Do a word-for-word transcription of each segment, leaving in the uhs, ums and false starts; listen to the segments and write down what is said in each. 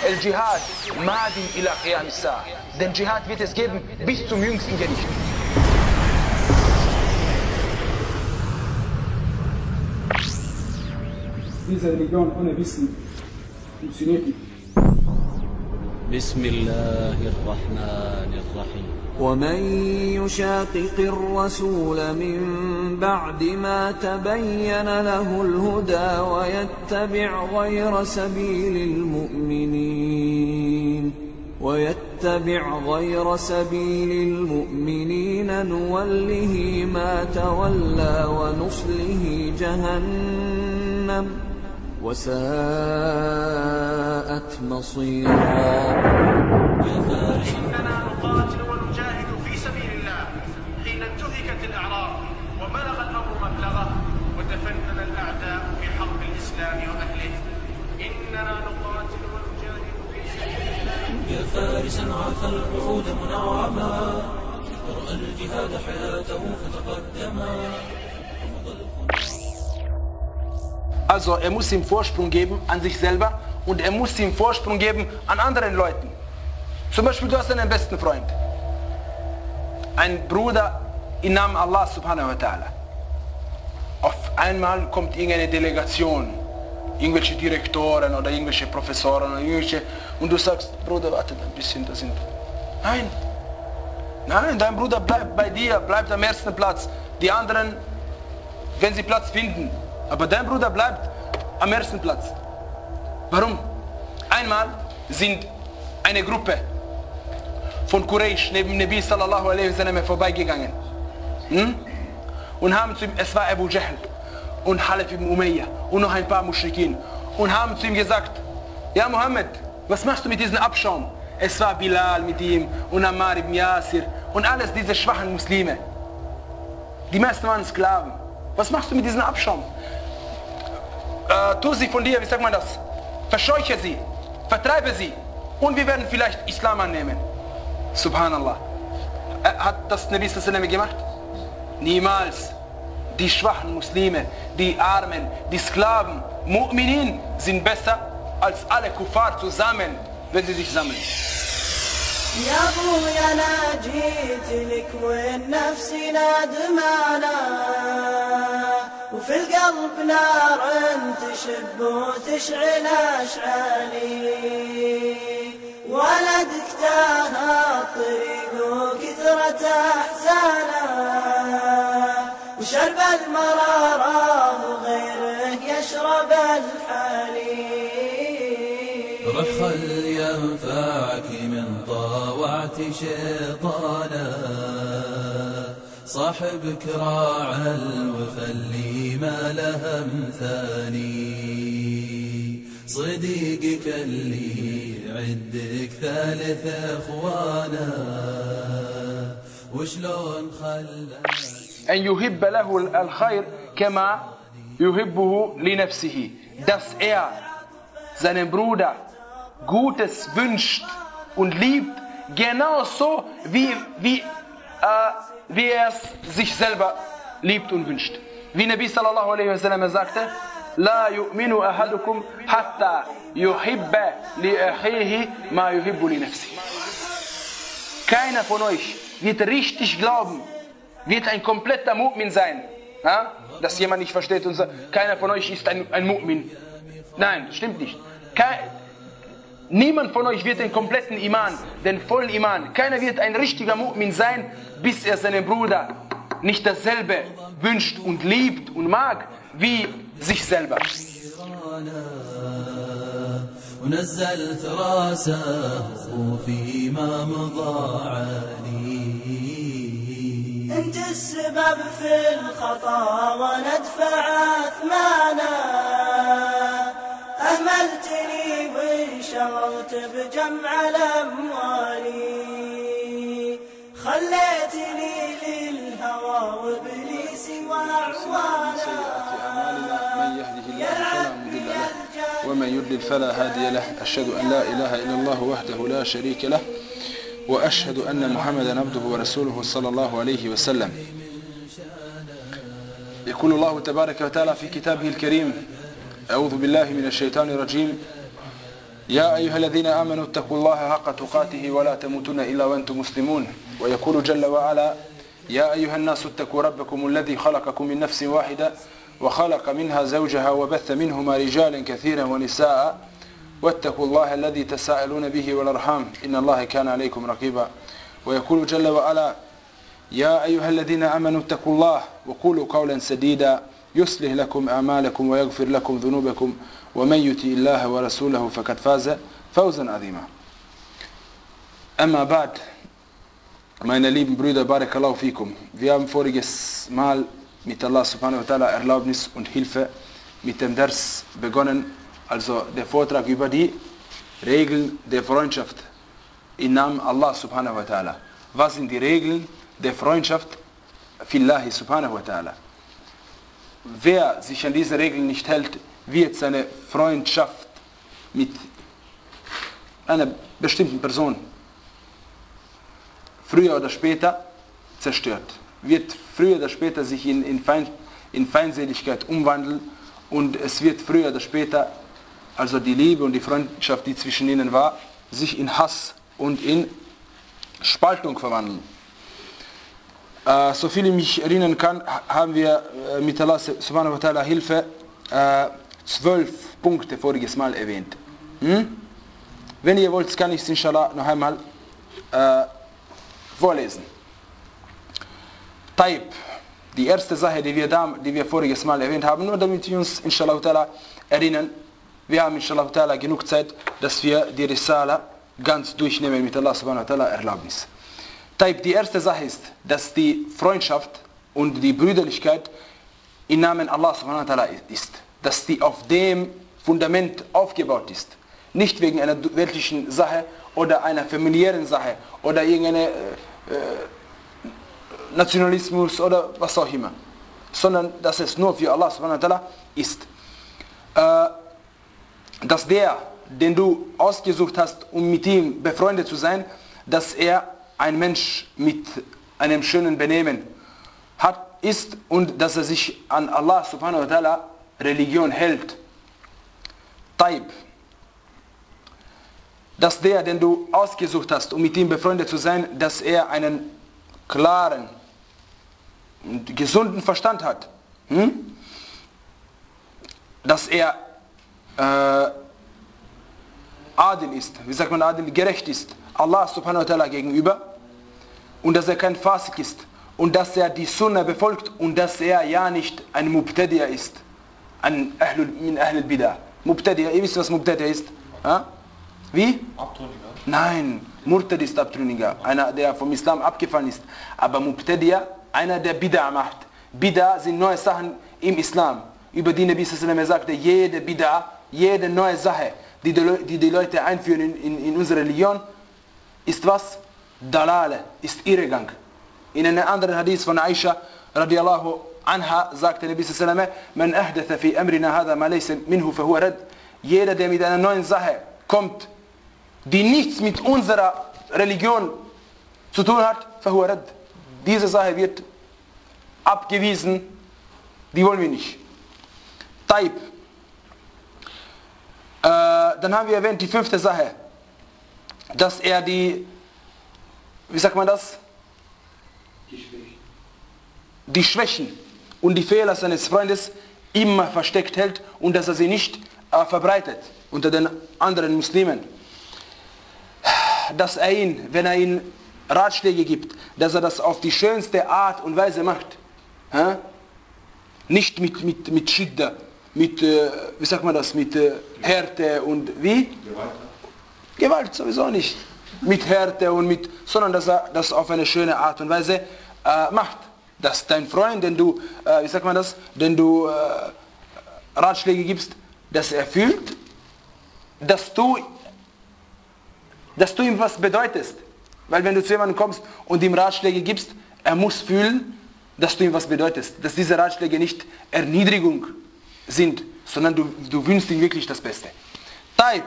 El Dschihad madin ila qiyam as-sa'a. Den Dschihad wird es geben bis zum jüngsten Gericht. Diese Religion ohne Wissen funktioniert nicht. بسم الله الرحمن الرحيم ومن يشاقق الرسول من بعد ما تبين له الهدى ويتبع غير سبيل المؤمنين ويتبع غير سبيل المؤمنين نوله ما تولى ونصله جهنم وساءت مصيرا. إننا نقاتل ونجاهد في سبيل الله حين انتهكت الأعراض وبلغ الأمر مبلغه وتفنن الأعداء في حرب الإسلام وأهله. إننا نقاتل ونجاهد في سبيل الله. يا فارسا عاف الوعود منعما ورأى الجهاد حياته فتقدما. Also er muss ihm Vorsprung geben an sich selber und er muss ihm Vorsprung geben an anderen Leuten. Zum Beispiel, du hast einen besten Freund, ein Bruder im Namen Allah subhanahu wa ta'ala. Auf einmal kommt irgendeine Delegation, irgendwelche Direktoren oder irgendwelche Professoren oder irgendwelche, und du sagst, Bruder, warte ein bisschen, das sind... Nein, nein, dein Bruder bleibt bei dir, bleibt am ersten Platz. Die anderen, wenn sie Platz finden, aber dein Bruder bleibt am ersten Platz. Warum? Einmal sind eine Gruppe von Quraysh neben Nabi sallallahu alaihi wasallam vorbeigegangen. Hm? Und haben zu ihm, es war Abu Jahl und Halef ibn Umayyah und noch ein paar Muschrikin, und haben zu ihm gesagt, ja Mohammed, was machst du mit diesem Abschaum? Es war Bilal mit ihm und Ammar ibn Yasir und alles diese schwachen Muslime. Die meisten waren Sklaven. Was machst du mit diesem Abschaum? Äh, tu sie von dir, wie sagt man das? Verscheuche sie, vertreibe sie und wir werden vielleicht Islam annehmen. Subhanallah. Äh, hat das Nabi sallallahu alaihi wasallam gemacht? Niemals. Die schwachen Muslime, die Armen, die Sklaven, Mu'minin sind besser als alle Kuffar zusammen, wenn sie sich sammeln. يا ابويا انا جيت لك والنفس نادمانا وفي القلب نار تشب وتشعل اشعالي ولدك تاه الطريق وكثرة احزانه وشرب المرارة وغيره يشرب الحليب. روح خل ينفعك من طاوعت شيطانا صاحبك راعى الوفا اللي ما له مثاني صديقك اللي عندك ثالث اخوانا وشلون خلى أن يحب له الخير كما يحبه لنفسه, dass er seinem Bruder Gutes wünscht und liebt, genauso wie, wie, äh, wie er es sich selber liebt und wünscht. Wie Nabi sallallahu alaihi wasallam sagte, La yu'minu ahadukum hatta yuhibba li akhihi ma yuhibbu li nafsi. Keiner von euch wird richtig glauben, wird ein kompletter Mu'min sein. Ja? Dass jemand nicht versteht und sagt, keiner von euch ist ein, ein Mu'min. Nein, stimmt nicht. Kein, niemand von euch wird den kompletten Iman, den vollen Iman. Keiner wird ein richtiger Mu'min sein, bis er seinen Bruder nicht dasselbe wünscht und liebt und mag, wie sich selber. ونزلت راسه فيما مضى علي انت السبب في الخطا وندفع اثمانا اهملتني وانشغلت بجمع الاموال خليتني للهوى وابليس واعوانا من يهده الله فلا مضل له ومن يضلل فلا هادي له. أشهد أن لا إله إلا الله وحده لا شريك له وأشهد أن محمدا عبده ورسوله صلى الله عليه وسلم. يقول الله تبارك وتعالى في كتابه الكريم: أعوذ بالله من الشيطان الرجيم يا أيها الذين آمنوا اتقوا الله حق تقاته ولا تموتن إلا وأنتم مسلمون ويقول جل وعلا يا أيها الناس اتقوا ربكم الذي خلقكم من نفس واحدة وخلق منها زوجها وبث منهما رجالا كثيرا ونساء واتقوا الله الذي تساءلون به والأرحام إن الله كان عليكم رقيبا ويقول جل وعلا يا أيها الذين آمنوا اتقوا الله وقولوا قولا سديدا يصلح لكم أعمالكم ويغفر لكم ذنوبكم ومن يطع الله ورسوله فقد فاز فوزا عظيما. Amma bad, meine lieben Brüder, Barakallahu fikum. Wir haben voriges Mal mit Allah subhanahu wa ta'ala Erlaubnis und Hilfe mit dem Ders begonnen, also der Vortrag über die Regeln der Freundschaft im Namen Allah subhanahu wa ta'ala. Was sind die Regeln der Freundschaft Fillahi subhanahu wa ta'ala? Wer sich an diese Regeln nicht hält, wird seine Freundschaft mit einer bestimmten Person früher oder später zerstört. Wird früher oder später sich in, in, Feind, in Feindseligkeit umwandeln und es wird früher oder später, also die Liebe und die Freundschaft, die zwischen ihnen war, sich in Hass und in Spaltung verwandeln. Äh, so viel ich mich erinnern kann, haben wir äh, mit Allah subhanahu wa ta'ala Hilfe äh, zwölf Punkte voriges Mal erwähnt. Hm? Wenn ihr wollt, kann ich es inshallah noch einmal äh, vorlesen. Taib, die erste Sache, die wir, da, die wir voriges Mal erwähnt haben, nur damit wir uns inshallah ta'ala erinnern, wir haben inshallah ta'ala genug Zeit, dass wir die Risala ganz durchnehmen mit Allah subhanahu wa ta'ala Erlaubnis. Taib, die erste Sache ist, dass die Freundschaft und die Brüderlichkeit im Namen Allah subhanahu wa ta'ala ist. Dass die auf dem Fundament aufgebaut ist. Nicht wegen einer weltlichen Sache oder einer familiären Sache oder irgendeiner äh, Nationalismus oder was auch immer. Sondern dass es nur für Allah subhanahu wa ta'ala ist. Äh, dass der, den du ausgesucht hast, um mit ihm befreundet zu sein, dass er ein Mensch mit einem schönen Benehmen hat, ist und dass er sich an Allah subhanahu wa ta'ala Religion hält. Taib. Dass der, den du ausgesucht hast, um mit ihm befreundet zu sein, dass er einen klaren und gesunden Verstand hat. Hm? Dass er äh, Adil ist, wie sagt man Adil, gerecht ist, Allah subhanahu wa ta'ala gegenüber und dass er kein Fasik ist und dass er die Sunna befolgt und dass er ja nicht ein Mubtadi'a ist. An Ahlul, min Ahlul Bidah. Mubtadi'a, ihr wisst was Mubtadi'a ist? Ha? Wie? Abtrünniger. Nein, Murtad ist Abtrünniger, einer der vom Islam abgefallen ist. Aber Mubtadi'a, einer der Bid'a macht. Bid'a sind neue Sachen im Islam. Über die Nabi sallallahu alaihi wasallam sagte, jede Bid'a, jede neue Sache, die die, die, die Leute einführen in, in, in unsere Religion, ist was? Dalale, ist Irrgang. In einem anderen Hadith von Aisha radiallahu anha sagte Nabi sallallahu alaihi wasallam, man ahdatha fi amrina hadha ma laysa minhu fa huwa rad. Jeder, der mit einer neuen Sache kommt, die nichts mit unserer Religion zu tun hat, fa huwa rad. Diese Sache wird abgewiesen, die wollen wir nicht. Taib. Äh, dann haben wir erwähnt die fünfte Sache, dass er die, wie sagt man das? Die Schwächen. Die Schwächen und die Fehler seines Freundes immer versteckt hält und dass er sie nicht äh, verbreitet unter den anderen Muslimen. Dass er ihn, wenn er ihnen Ratschläge gibt, dass er das auf die schönste Art und Weise macht. Hä? Nicht mit, mit, mit Schidda, mit, äh, wie sagt man das, mit äh, Härte und wie? Gewalt. Gewalt sowieso nicht. Mit Härte und mit, sondern dass er das auf eine schöne Art und Weise äh, macht. Dass dein Freund, den du, äh, wie sagt man das, den du äh, Ratschläge gibst, dass er fühlt, dass du, dass du ihm was bedeutest. Weil wenn du zu jemandem kommst und ihm Ratschläge gibst, er muss fühlen, dass du ihm was bedeutest. Dass diese Ratschläge nicht Erniedrigung sind, sondern du, du wünschst ihm wirklich das Beste. Taib.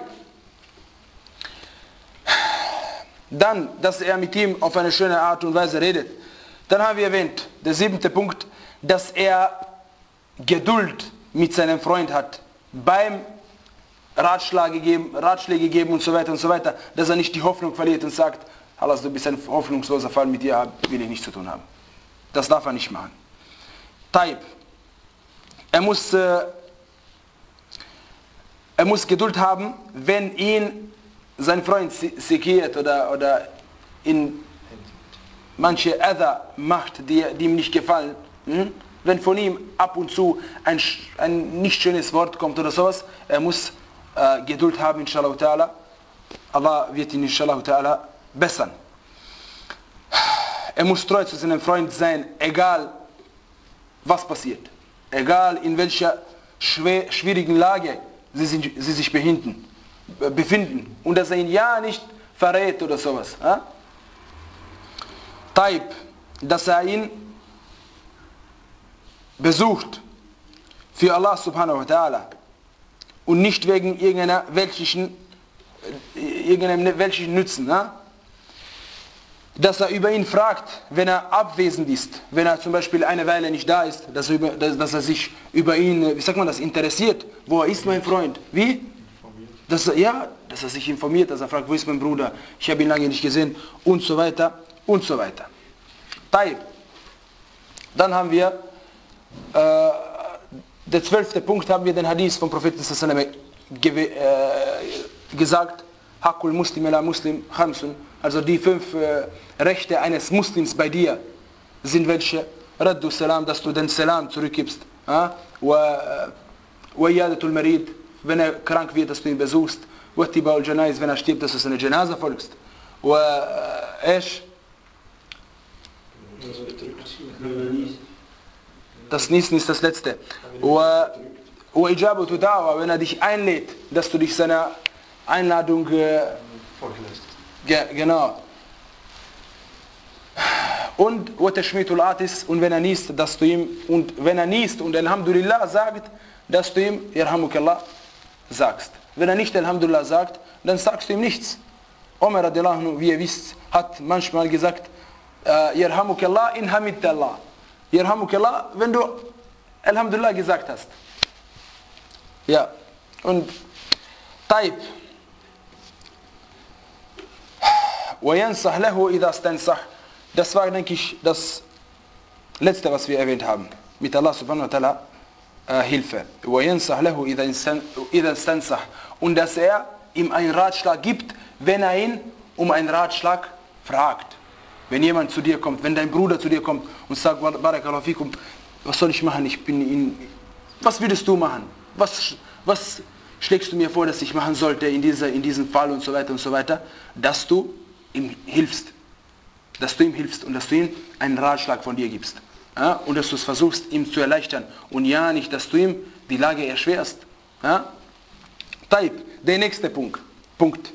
Dann, dass er mit ihm auf eine schöne Art und Weise redet. Dann haben wir erwähnt, der siebente Punkt, dass er Geduld mit seinem Freund hat beim Ratschläge geben, Ratschläge geben und so weiter und so weiter, dass er nicht die Hoffnung verliert und sagt, Hallas, du bist ein hoffnungsloser Fall, mit dir will ich nichts zu tun haben. Das darf er nicht machen. Taib. Er muss, äh, er muss Geduld haben, wenn ihn sein Freund sekiert oder, oder in manche Adha macht, die, die ihm nicht gefallen. Hm? Wenn von ihm ab und zu ein, ein nicht schönes Wort kommt oder sowas, er muss äh, Geduld haben, inshallah ta'ala. Allah wird ihn inshallah ta'ala bessern. Er muss treu zu seinem Freund sein, egal was passiert. Egal in welcher schwer, schwierigen Lage sie, sind, sie sich befinden, befinden. Und dass er ihn ja nicht verrät oder sowas. Ja? Taib, dass er ihn besucht für Allah subhanahu wa ta'ala und nicht wegen irgendeiner weltlichen, irgendeinem weltlichen Nutzen. Ja? Dass er über ihn fragt, wenn er abwesend ist, wenn er zum Beispiel eine Weile nicht da ist, dass er, über, dass, dass er sich über ihn, wie sagt man das, interessiert. Wo ist mein Freund? Wie? Dass er, ja, dass er sich informiert, dass er fragt, wo ist mein Bruder? Ich habe ihn lange nicht gesehen und so weiter und so weiter. Taib. Dann haben wir, äh, der zwölfte Punkt, haben wir den Hadith vom Propheten sallallahu alaihi wasallam äh, gesagt, Hakul Muslim ala Muslim Khamsun, also die fünf äh, Rechte eines Muslims bei dir sind welche? Raddu Salam, dass du den Salam zurückgibst. Wa Iyadatul Marid, wenn er krank wird, dass du ihn besuchst. Wa Tiba'ul Janaiz, wenn er stirbt, dass du seine Janaza folgst. Wa Esh, das Niesen ist das letzte. Wa Ijabatu Da'wa, wenn er dich einlädt, dass du dich seiner Einladung äh, ge, genau. Und Watashmitul Atis, und wenn er niest, dass du ihm, und wenn er niest und Alhamdulillah sagt, dass du ihm Yarhamukallah sagst. Wenn er nicht Alhamdulillah sagt, dann sagst du ihm nichts. Umar radiallahu anhu, wie ihr wisst, hat manchmal gesagt, Yarhamukallah in Hamidallah. Yarhamukallah, wenn du Alhamdulillah gesagt hast. Ja, und Taib. وَيَنْصَحْ لَهُ إِذَا اسْتَنْصَحْ. Das war, denke ich, das letzte, was wir erwähnt haben. Mit Allah subhanahu wa ta'ala äh, Hilfe. وَيَنْصَحْ لَهُ إِذَا اسْتَنْصَحْ. Und dass er ihm einen Ratschlag gibt, wenn er ihn um einen Ratschlag fragt. Wenn jemand zu dir kommt, wenn dein Bruder zu dir kommt und sagt, Barakallahu fikum, was soll ich machen? Ich bin in, was würdest du machen? Was, was schlägst du mir vor, dass ich machen sollte in, dieser, in diesem Fall und so weiter und so weiter? Dass du ihm hilfst. Dass du ihm hilfst und dass du ihm einen Ratschlag von dir gibst. Ja? Und dass du es versuchst, ihm zu erleichtern. Und ja, nicht, dass du ihm die Lage erschwerst. Ja? Taib, der nächste Punkt. Punkt.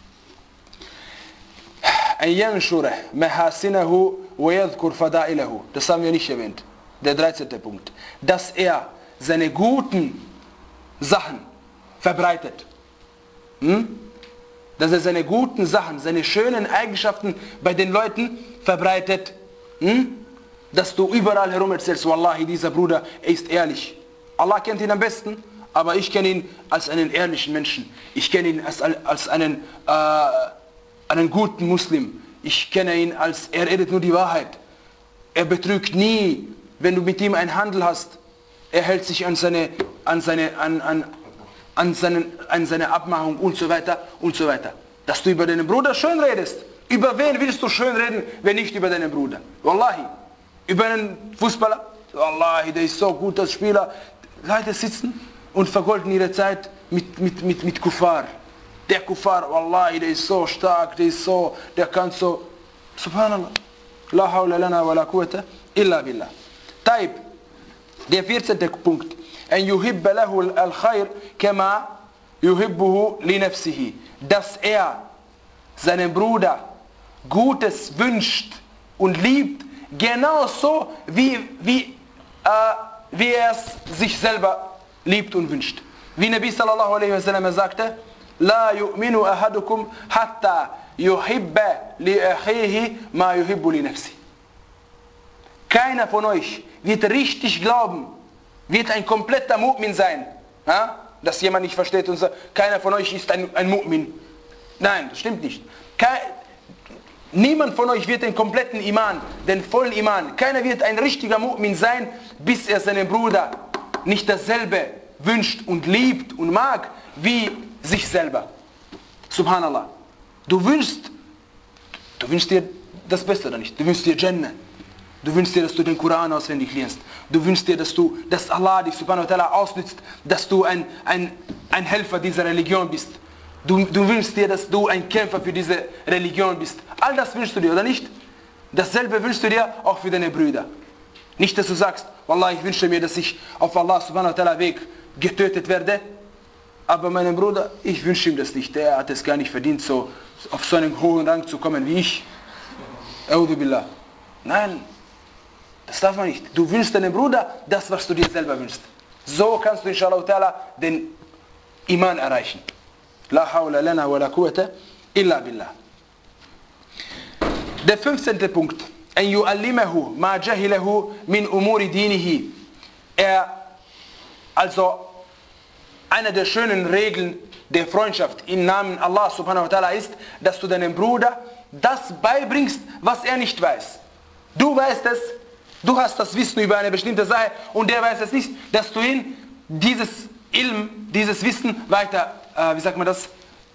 Das haben wir nicht erwähnt. Der dreizehnte Punkt. Dass er seine guten Sachen verbreitet. Hm? Dass er seine guten Sachen, seine schönen Eigenschaften bei den Leuten verbreitet. Hm? Dass du überall herum erzählst, Wallahi, dieser Bruder, er ist ehrlich. Allah kennt ihn am besten, aber ich kenne ihn als einen ehrlichen Menschen. Ich kenne ihn als, als einen, äh, einen guten Muslim. Ich kenne ihn als, er redet nur die Wahrheit. Er betrügt nie, wenn du mit ihm einen Handel hast. Er hält sich an seine, an seine, an, an, an, seinen, an seine Abmachung und so weiter und so weiter. Dass du über deinen Bruder schön redest. Über wen willst du schön reden, wenn nicht über deinen Bruder? Wallahi. Über einen Fußballer? Wallahi, der ist so gut als Spieler. Leute sitzen und vergolden ihre Zeit mit, mit, mit, mit Kuffar. Der Kuffar, Wallahi, der ist so stark, der ist so, der kann so. Subhanallah. La hawla lana wa la quwwata illa billah. Taib. Der vierzehnte Punkt. En yuhibba lahu al-khair kama yuhibbuhu li nafsihi. Dass er seinem Bruder Gutes wünscht und liebt, genauso wie, wie, äh, wie er es sich selber liebt und wünscht. Wie Nabi sallallahu alaihi wasallam sagte, La yu'minu ahadukum hatta yuhibba li akhihi ma yuhibbu li nafsi. Keiner von euch wird richtig glauben, wird ein kompletter Mu'min sein, ja? dass jemand nicht versteht und sagt, keiner von euch ist ein, ein Mu'min. Nein, das stimmt nicht. Kein, niemand von euch wird den kompletten Iman, den vollen Iman, keiner wird ein richtiger Mu'min sein, bis er seinen Bruder nicht dasselbe wünscht und liebt und mag, wie sich selber. Subhanallah. Du wünschst, du wünschst dir das Beste oder nicht? Du wünschst dir Jannah. Du wünschst dir, dass du den Koran auswendig lernst. Du wünschst dir, dass du, dass Allah dich subhanahu wa ta'ala ausnützt, dass du ein, ein, ein Helfer dieser Religion bist. Du, du wünschst dir, dass du ein Kämpfer für diese Religion bist. All das wünschst du dir, oder nicht? Dasselbe wünschst du dir auch für deine Brüder. Nicht, dass du sagst, Wallah, ich wünsche mir, dass ich auf Allah subhanahu wa ta'ala Weg getötet werde. Aber meinem Bruder, ich wünsche ihm das nicht. Der hat es gar nicht verdient, so auf so einen hohen Rang zu kommen wie ich. A'udhu billah. Nein, das darf man nicht. Du wünschst deinem Bruder das, was du dir selber wünschst. So kannst du inshallah ta'ala den Iman erreichen. La hawla lana wa la quwwata illa billah. Der fünfzehnte Punkt. En yu'allimahu ma jahilahu min umuri dinihi. Er, also eine der schönen Regeln der Freundschaft im Namen Allah subhanahu wa ta'ala ist, dass du deinem Bruder das beibringst, was er nicht weiß. Du weißt es, du hast das Wissen über eine bestimmte Sache und der weiß es nicht, dass du ihm dieses Ilm, dieses Wissen weiter, äh, wie sagt man das,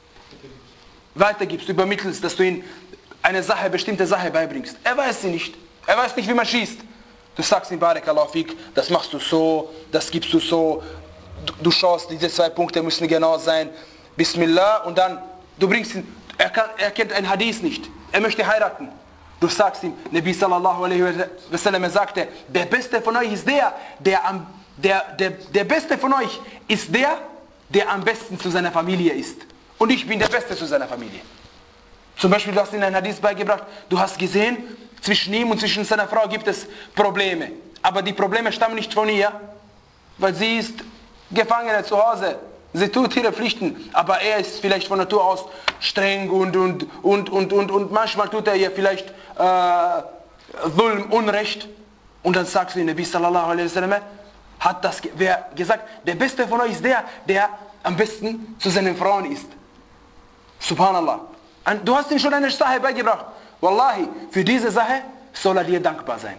weitergibst, übermittelst, dass du ihm eine Sache, bestimmte Sache beibringst. Er weiß sie nicht. Er weiß nicht, wie man schießt. Du sagst ihm, Barakallahu fik, das machst du so, das gibst du so, du, du schaust, diese zwei Punkte müssen genau sein, Bismillah, und dann, du bringst ihn, er, kann, er kennt ein Hadith nicht, er möchte heiraten. Du sagst ihm, Nabi sallallahu alaihi wa sallam sagte, der Beste von euch ist der, der, am, der, der, der Beste von euch ist der, der am besten zu seiner Familie ist. Und ich bin der Beste zu seiner Familie. Zum Beispiel, du hast ihm ein Hadith beigebracht, du hast gesehen, zwischen ihm und zwischen seiner Frau gibt es Probleme. Aber die Probleme stammen nicht von ihr, weil sie ist Gefangene zu Hause. Sie tut ihre Pflichten, aber er ist vielleicht von Natur aus streng und, und, und, und, und, und manchmal tut er ihr vielleicht äh, Zulm, Unrecht. Und dann sagst du, Nabi sallallahu alaihi wasallam hat das wer gesagt, der Beste von euch ist der, der am besten zu seinen Frauen ist. Subhanallah. Und du hast ihm schon eine Sache beigebracht. Wallahi, für diese Sache soll er dir dankbar sein.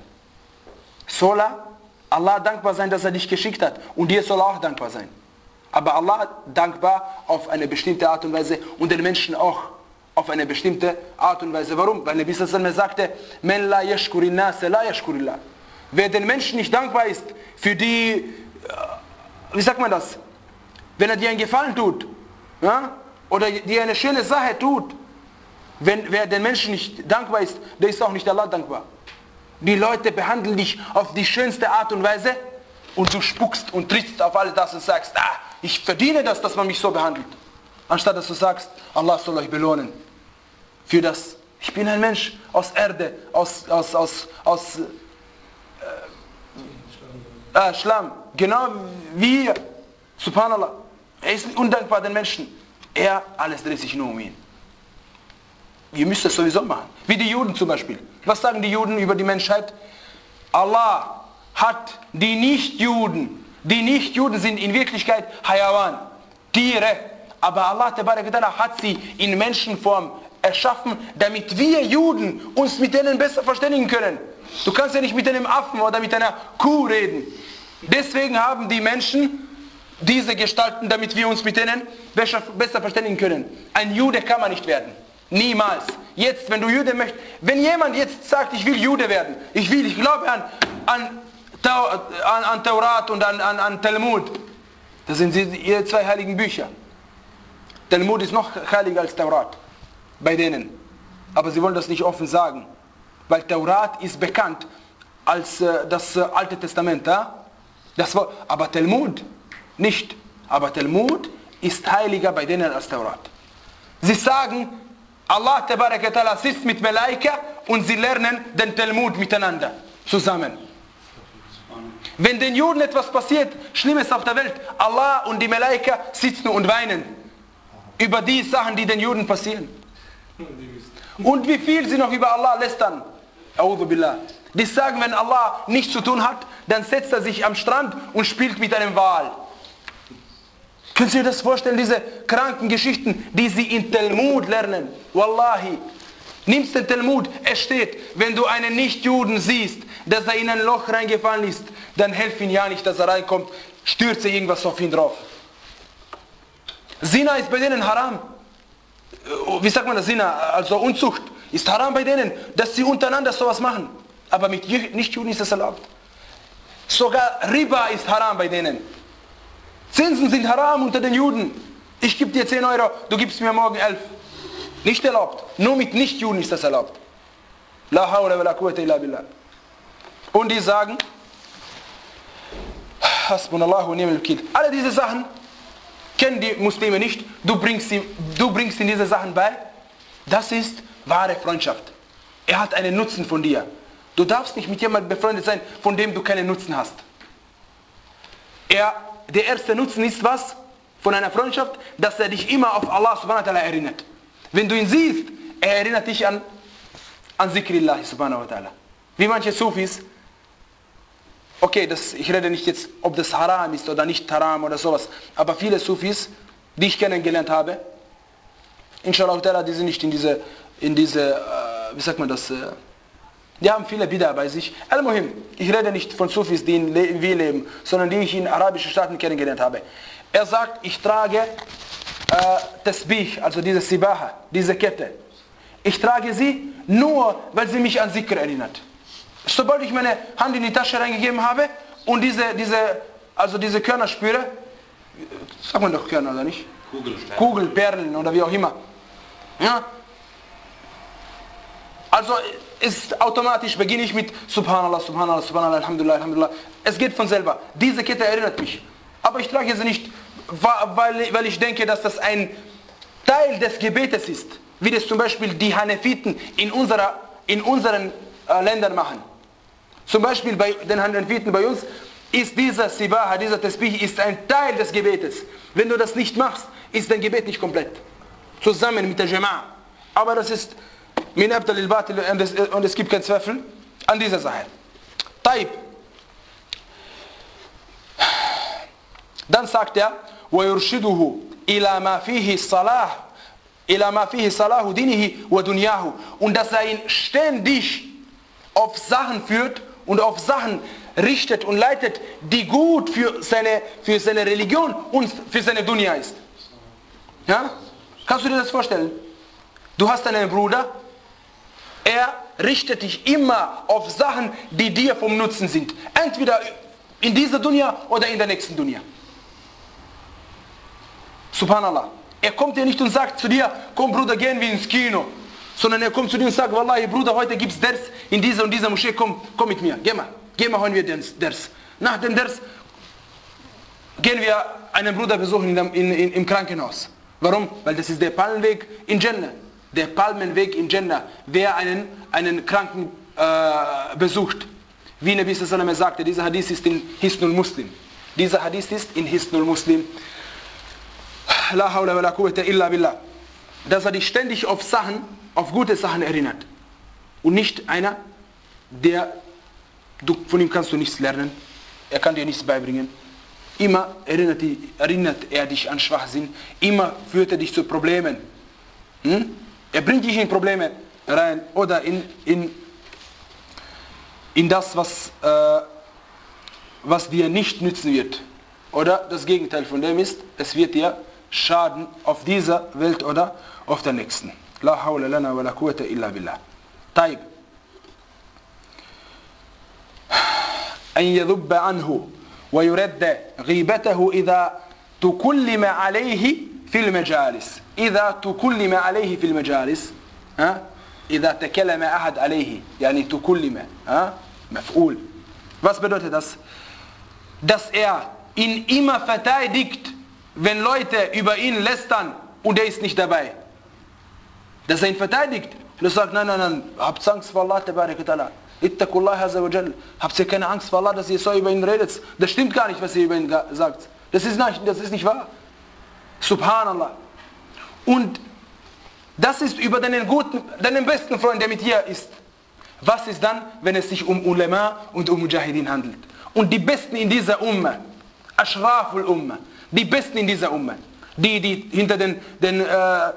Soll er Allah dankbar sein, dass er dich geschickt hat. Und dir soll er auch dankbar sein. Aber Allah dankbar auf eine bestimmte Art und Weise und den Menschen auch auf eine bestimmte Art und Weise. Warum? Weil Nabi sallallahu alaihi wasallam sagte, Men la yashkurin nase la yashkurillah. Wer den Menschen nicht dankbar ist für die, wie sagt man das? Wenn er dir einen Gefallen tut, ja? Oder dir eine schöne Sache tut, wenn wer den Menschen nicht dankbar ist, der ist auch nicht Allah dankbar. Die Leute behandeln dich auf die schönste Art und Weise und du spuckst und trittst auf alles das und sagst, ah, ich verdiene das, dass man mich so behandelt. Anstatt dass du sagst, Allah soll euch belohnen für das. Ich bin ein Mensch aus Erde, aus, aus, aus, aus äh, äh, Schlamm, genau wie ihr. Subhanallah. Er ist undankbar den Menschen. Er, alles dreht sich nur um ihn. Ihr müsst es sowieso machen. Wie die Juden zum Beispiel. Was sagen die Juden über die Menschheit? Allah hat die Nicht-Juden, die Nicht-Juden sind in Wirklichkeit Hayawan, Tiere. Aber Allah hat sie in Menschenform erschaffen, damit wir Juden uns mit denen besser verständigen können. Du kannst ja nicht mit einem Affen oder mit einer Kuh reden. Deswegen haben die Menschen diese Gestalten, damit wir uns mit denen besser, besser verständigen können. Ein Jude kann man nicht werden. Niemals. Jetzt, wenn du Jude möchtest, wenn jemand jetzt sagt, ich will Jude werden, ich will, ich glaube an, an, an, an Taurat und an, an, an Talmud, das sind ihre zwei heiligen Bücher. Talmud ist noch heiliger als Taurat, bei denen. Aber sie wollen das nicht offen sagen, weil Taurat ist bekannt als äh, das äh, Alte Testament. Ja? Das war, aber Talmud nicht. Aber Talmud ist heiliger bei denen als Taurat. Sie sagen, Allah Ta'ala sitzt mit Malaika und sie lernen den Talmud miteinander zusammen. Wenn den Juden etwas passiert, Schlimmes auf der Welt, Allah und die Malaika sitzen und weinen über die Sachen, die den Juden passieren. Und wie viel sie noch über Allah lästern. A'udhu billah. Die sagen, wenn Allah nichts zu tun hat, dann setzt er sich am Strand und spielt mit einem Wal. Können Sie sich das vorstellen, diese kranken Geschichten, die Sie in Talmud lernen? Wallahi, nimmst den Talmud, es steht, wenn du einen Nichtjuden siehst, dass er in ein Loch reingefallen ist, dann helf ihn ja nicht, dass er reinkommt, stürze irgendwas auf ihn drauf. Zina ist bei denen haram. Wie sagt man das, Zina? Also Unzucht ist haram bei denen, dass sie untereinander sowas machen. Aber mit Nichtjuden ist das erlaubt. Sogar Riba ist haram bei denen. Zinsen sind haram unter den Juden. Ich gebe dir zehn Euro, du gibst mir morgen elf. Nicht erlaubt. Nur mit Nichtjuden ist das erlaubt. La hawla wa la quwwata illa billah. Und die sagen, Hasbunallahu wa ni'mal wakil. Alle diese Sachen kennen die Muslime nicht. Du bringst, sie, du bringst ihnen diese Sachen bei. Das ist wahre Freundschaft. Er hat einen Nutzen von dir. Du darfst nicht mit jemandem befreundet sein, von dem du keinen Nutzen hast. Er, der erste Nutzen ist was? Von einer Freundschaft, dass er dich immer auf Allah subhanahu wa ta'ala erinnert. Wenn du ihn siehst, er erinnert dich an, an Zikrillah subhanahu wa ta'ala. Wie manche Sufis, okay, das, ich rede nicht jetzt, ob das haram ist oder nicht haram oder sowas, aber viele Sufis, die ich kennengelernt habe, inshallah, die sind nicht in diese, in diese äh, wie sagt man das, äh, die haben viele Bid'a bei sich. Al-Muhim, ich rede nicht von Sufis, die in Le- wir leben, sondern die ich in arabischen Staaten kennengelernt habe. Er sagt, ich trage äh, Tasbih, also diese Sibaha, diese Kette. Ich trage sie nur, weil sie mich an Zikr erinnert. Sobald ich meine Hand in die Tasche reingegeben habe und diese, diese, also diese Körner spüre, sagt man doch Körner oder nicht? Kugelsteine. Kugel, Perlen oder wie auch immer. Ja? Also ist automatisch beginne ich mit Subhanallah, Subhanallah, Subhanallah, Alhamdulillah, Alhamdulillah. Es geht von selber. Diese Kette erinnert mich. Aber ich trage sie nicht, weil, weil ich denke, dass das ein Teil des Gebetes ist. Wie das zum Beispiel die Hanefiten in, unserer, in unseren äh, Ländern machen. Zum Beispiel bei den Hanefiten bei uns ist dieser Sibaha, dieser Tasbih ist ein Teil des Gebetes. Wenn du das nicht machst, ist dein Gebet nicht komplett. Zusammen mit der Jama'a. Aber das ist min abdal al-batil und es gibt keinen Zweifel an dieser Sache. Taib. Dann sagt er, وَيُرْشِدُهُ إِلَى مَا فِيهِ صَلَاهُ إِلَى مَا فِيهِ صَلَاهُ دِينِهِ وَدُنْيَاهُ. Und dass er ihn ständig auf Sachen führt und auf Sachen richtet und leitet, die gut für seine, für seine Religion und für seine Dunya ist. Ja? Kannst du dir das vorstellen? Du hast einen Bruder, er richtet dich immer auf Sachen, die dir vom Nutzen sind. Entweder in dieser Dunya oder in der nächsten Dunya. Subhanallah. Er kommt dir nicht und sagt zu dir, komm Bruder, gehen wir ins Kino. Sondern er kommt zu dir und sagt, Wallahi Bruder, heute gibt es Ders in dieser und dieser Moschee, komm, komm mit mir, geh mal. Geh mal, holen wir den Ders. Nach dem Ders gehen wir einen Bruder besuchen in, in, in, im Krankenhaus. Warum? Weil das ist der Palmenweg in Jannah. Der Palmenweg in Jannah, wer einen, einen Kranken äh, besucht. Wie Nabi sallallahu alaihi wasallam sagte, dieser Hadith ist in Hisnul Muslim. Dieser Hadith ist in Hisnul Muslim. La hawla wa la quwwata illa billah. Dass er dich ständig auf Sachen, auf gute Sachen erinnert. Und nicht einer, der, du, von ihm kannst du nichts lernen, er kann dir nichts beibringen. Immer erinnert, die, erinnert er dich an Schwachsinn, immer führt er dich zu Problemen. Hm? Er bringt dich in Probleme rein oder in, in, in das, was, äh, was dir nicht nützen wird. Oder das Gegenteil von dem ist, es wird dir schaden auf dieser Welt oder auf der nächsten. La hawla lana wa la quwwata illa billah. Taib. An yadhubba anhu wa yuradda ghibatahu idha tukallima alayhi في المجالس إذا تكلم عليه في المجالس ها إذا تكلم أحد عليه يعني تكلم ها مفعول. Was bedeutet das? Dass er ihn immer verteidigt, wenn Leute über ihn lästern und er ist nicht dabei. Dass er ihn verteidigt und er sagt, nein, nein, nein, habt Angst vor Allah, tabarak wa ta'ala. Ittaqullah azza wa jalla. Habt ihr keine Angst vor Allah, dass ihr so über ihn redet? Das stimmt gar nicht, was ihr über ihn sagt. Das ist nicht, das ist nicht wahr. Subhanallah. Und das ist über deinen guten, deinen besten Freund, der mit dir ist. Was ist dann, wenn es sich um Ulama und um Mujahidin handelt? Und die Besten in dieser Umma, Ashraful Umma, die Besten in dieser Umma, die, die hinter den, den äh,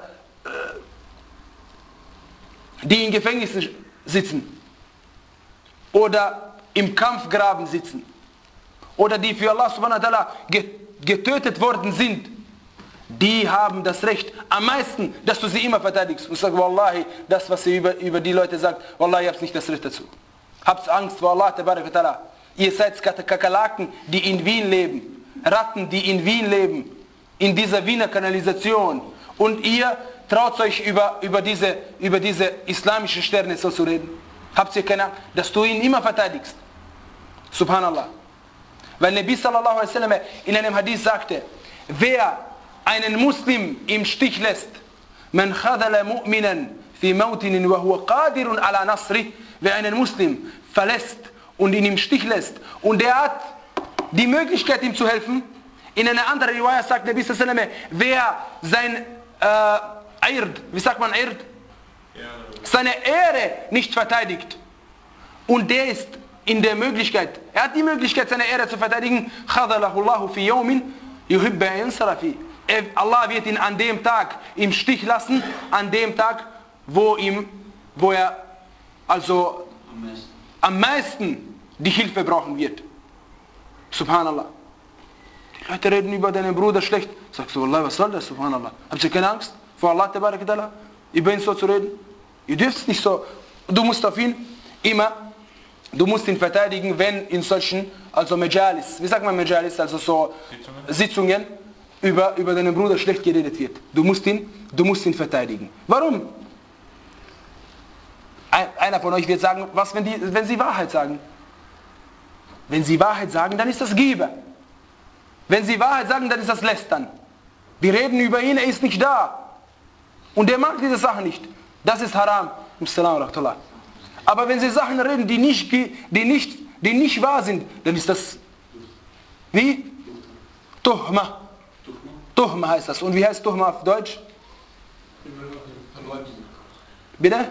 die in Gefängnissen sitzen oder im Kampfgraben sitzen oder die für Allah subhanahu wa ta'ala getötet worden sind, die haben das Recht am meisten, dass du sie immer verteidigst und sagst, Wallahi, das was ihr über, über die Leute sagt, Wallahi, ihr habt nicht das Recht dazu. Habt Angst vor Allah tabarak wa ta'ala. Ihr seid Kakerlaken, die in Wien leben, Ratten, die in Wien leben, in dieser Wiener Kanalisation, und ihr traut euch über, über, diese, über diese islamischen Sterne so zu reden. Habt ihr keine Angst, dass du ihn immer verteidigst? Subhanallah. Weil Nabi sallallahu alaihi wasallam in einem Hadith sagte, wer einen Muslim im Stich lässt, man khadala mu'minan fi mawtinin wa huwa qadirun ala nasri, wer einen Muslim verlässt und ihn im Stich lässt und der hat die Möglichkeit, ihm zu helfen. In einer anderen Riwaya sagt Nabi sallallahu alaihi wasallam, wer sein äh, Ird, wie sagt man Ird? Seine Ehre nicht verteidigt und der ist in der Möglichkeit, er hat die Möglichkeit, seine Ehre zu verteidigen, khadalahu Allahu fi yawmin yuhibbu an yansara fi. Allah wird ihn an dem Tag im Stich lassen, an dem Tag, wo ihm, wo er also am meisten, am meisten die Hilfe brauchen wird. Subhanallah. Die Leute reden über deinen Bruder schlecht. Sagst du, Allah, was soll das? Subhanallah. Habt ihr keine Angst vor Allah, tabarak wa ta'ala, über ihn so zu reden? Ihr dürft nicht so. Du musst auf ihn immer, du musst ihn verteidigen, wenn in solchen, also Majalis, wie sagt man Majalis, also so Sitzungen, Sitzungen über, über deinen Bruder schlecht geredet wird. Du musst ihn, du musst ihn verteidigen. Warum? Ein, einer von euch wird sagen, was, wenn, die, wenn sie Wahrheit sagen? Wenn sie Wahrheit sagen, dann ist das Giebe. Wenn sie Wahrheit sagen, dann ist das Lästern. Wir reden über ihn, er ist nicht da. Und er mag diese Sachen nicht. Das ist Haram. Aber wenn sie Sachen reden, die nicht, die nicht, die nicht wahr sind, dann ist das wie? Tuhma. Tuhma heißt das. Und wie heißt Tuhma auf Deutsch? Bitte?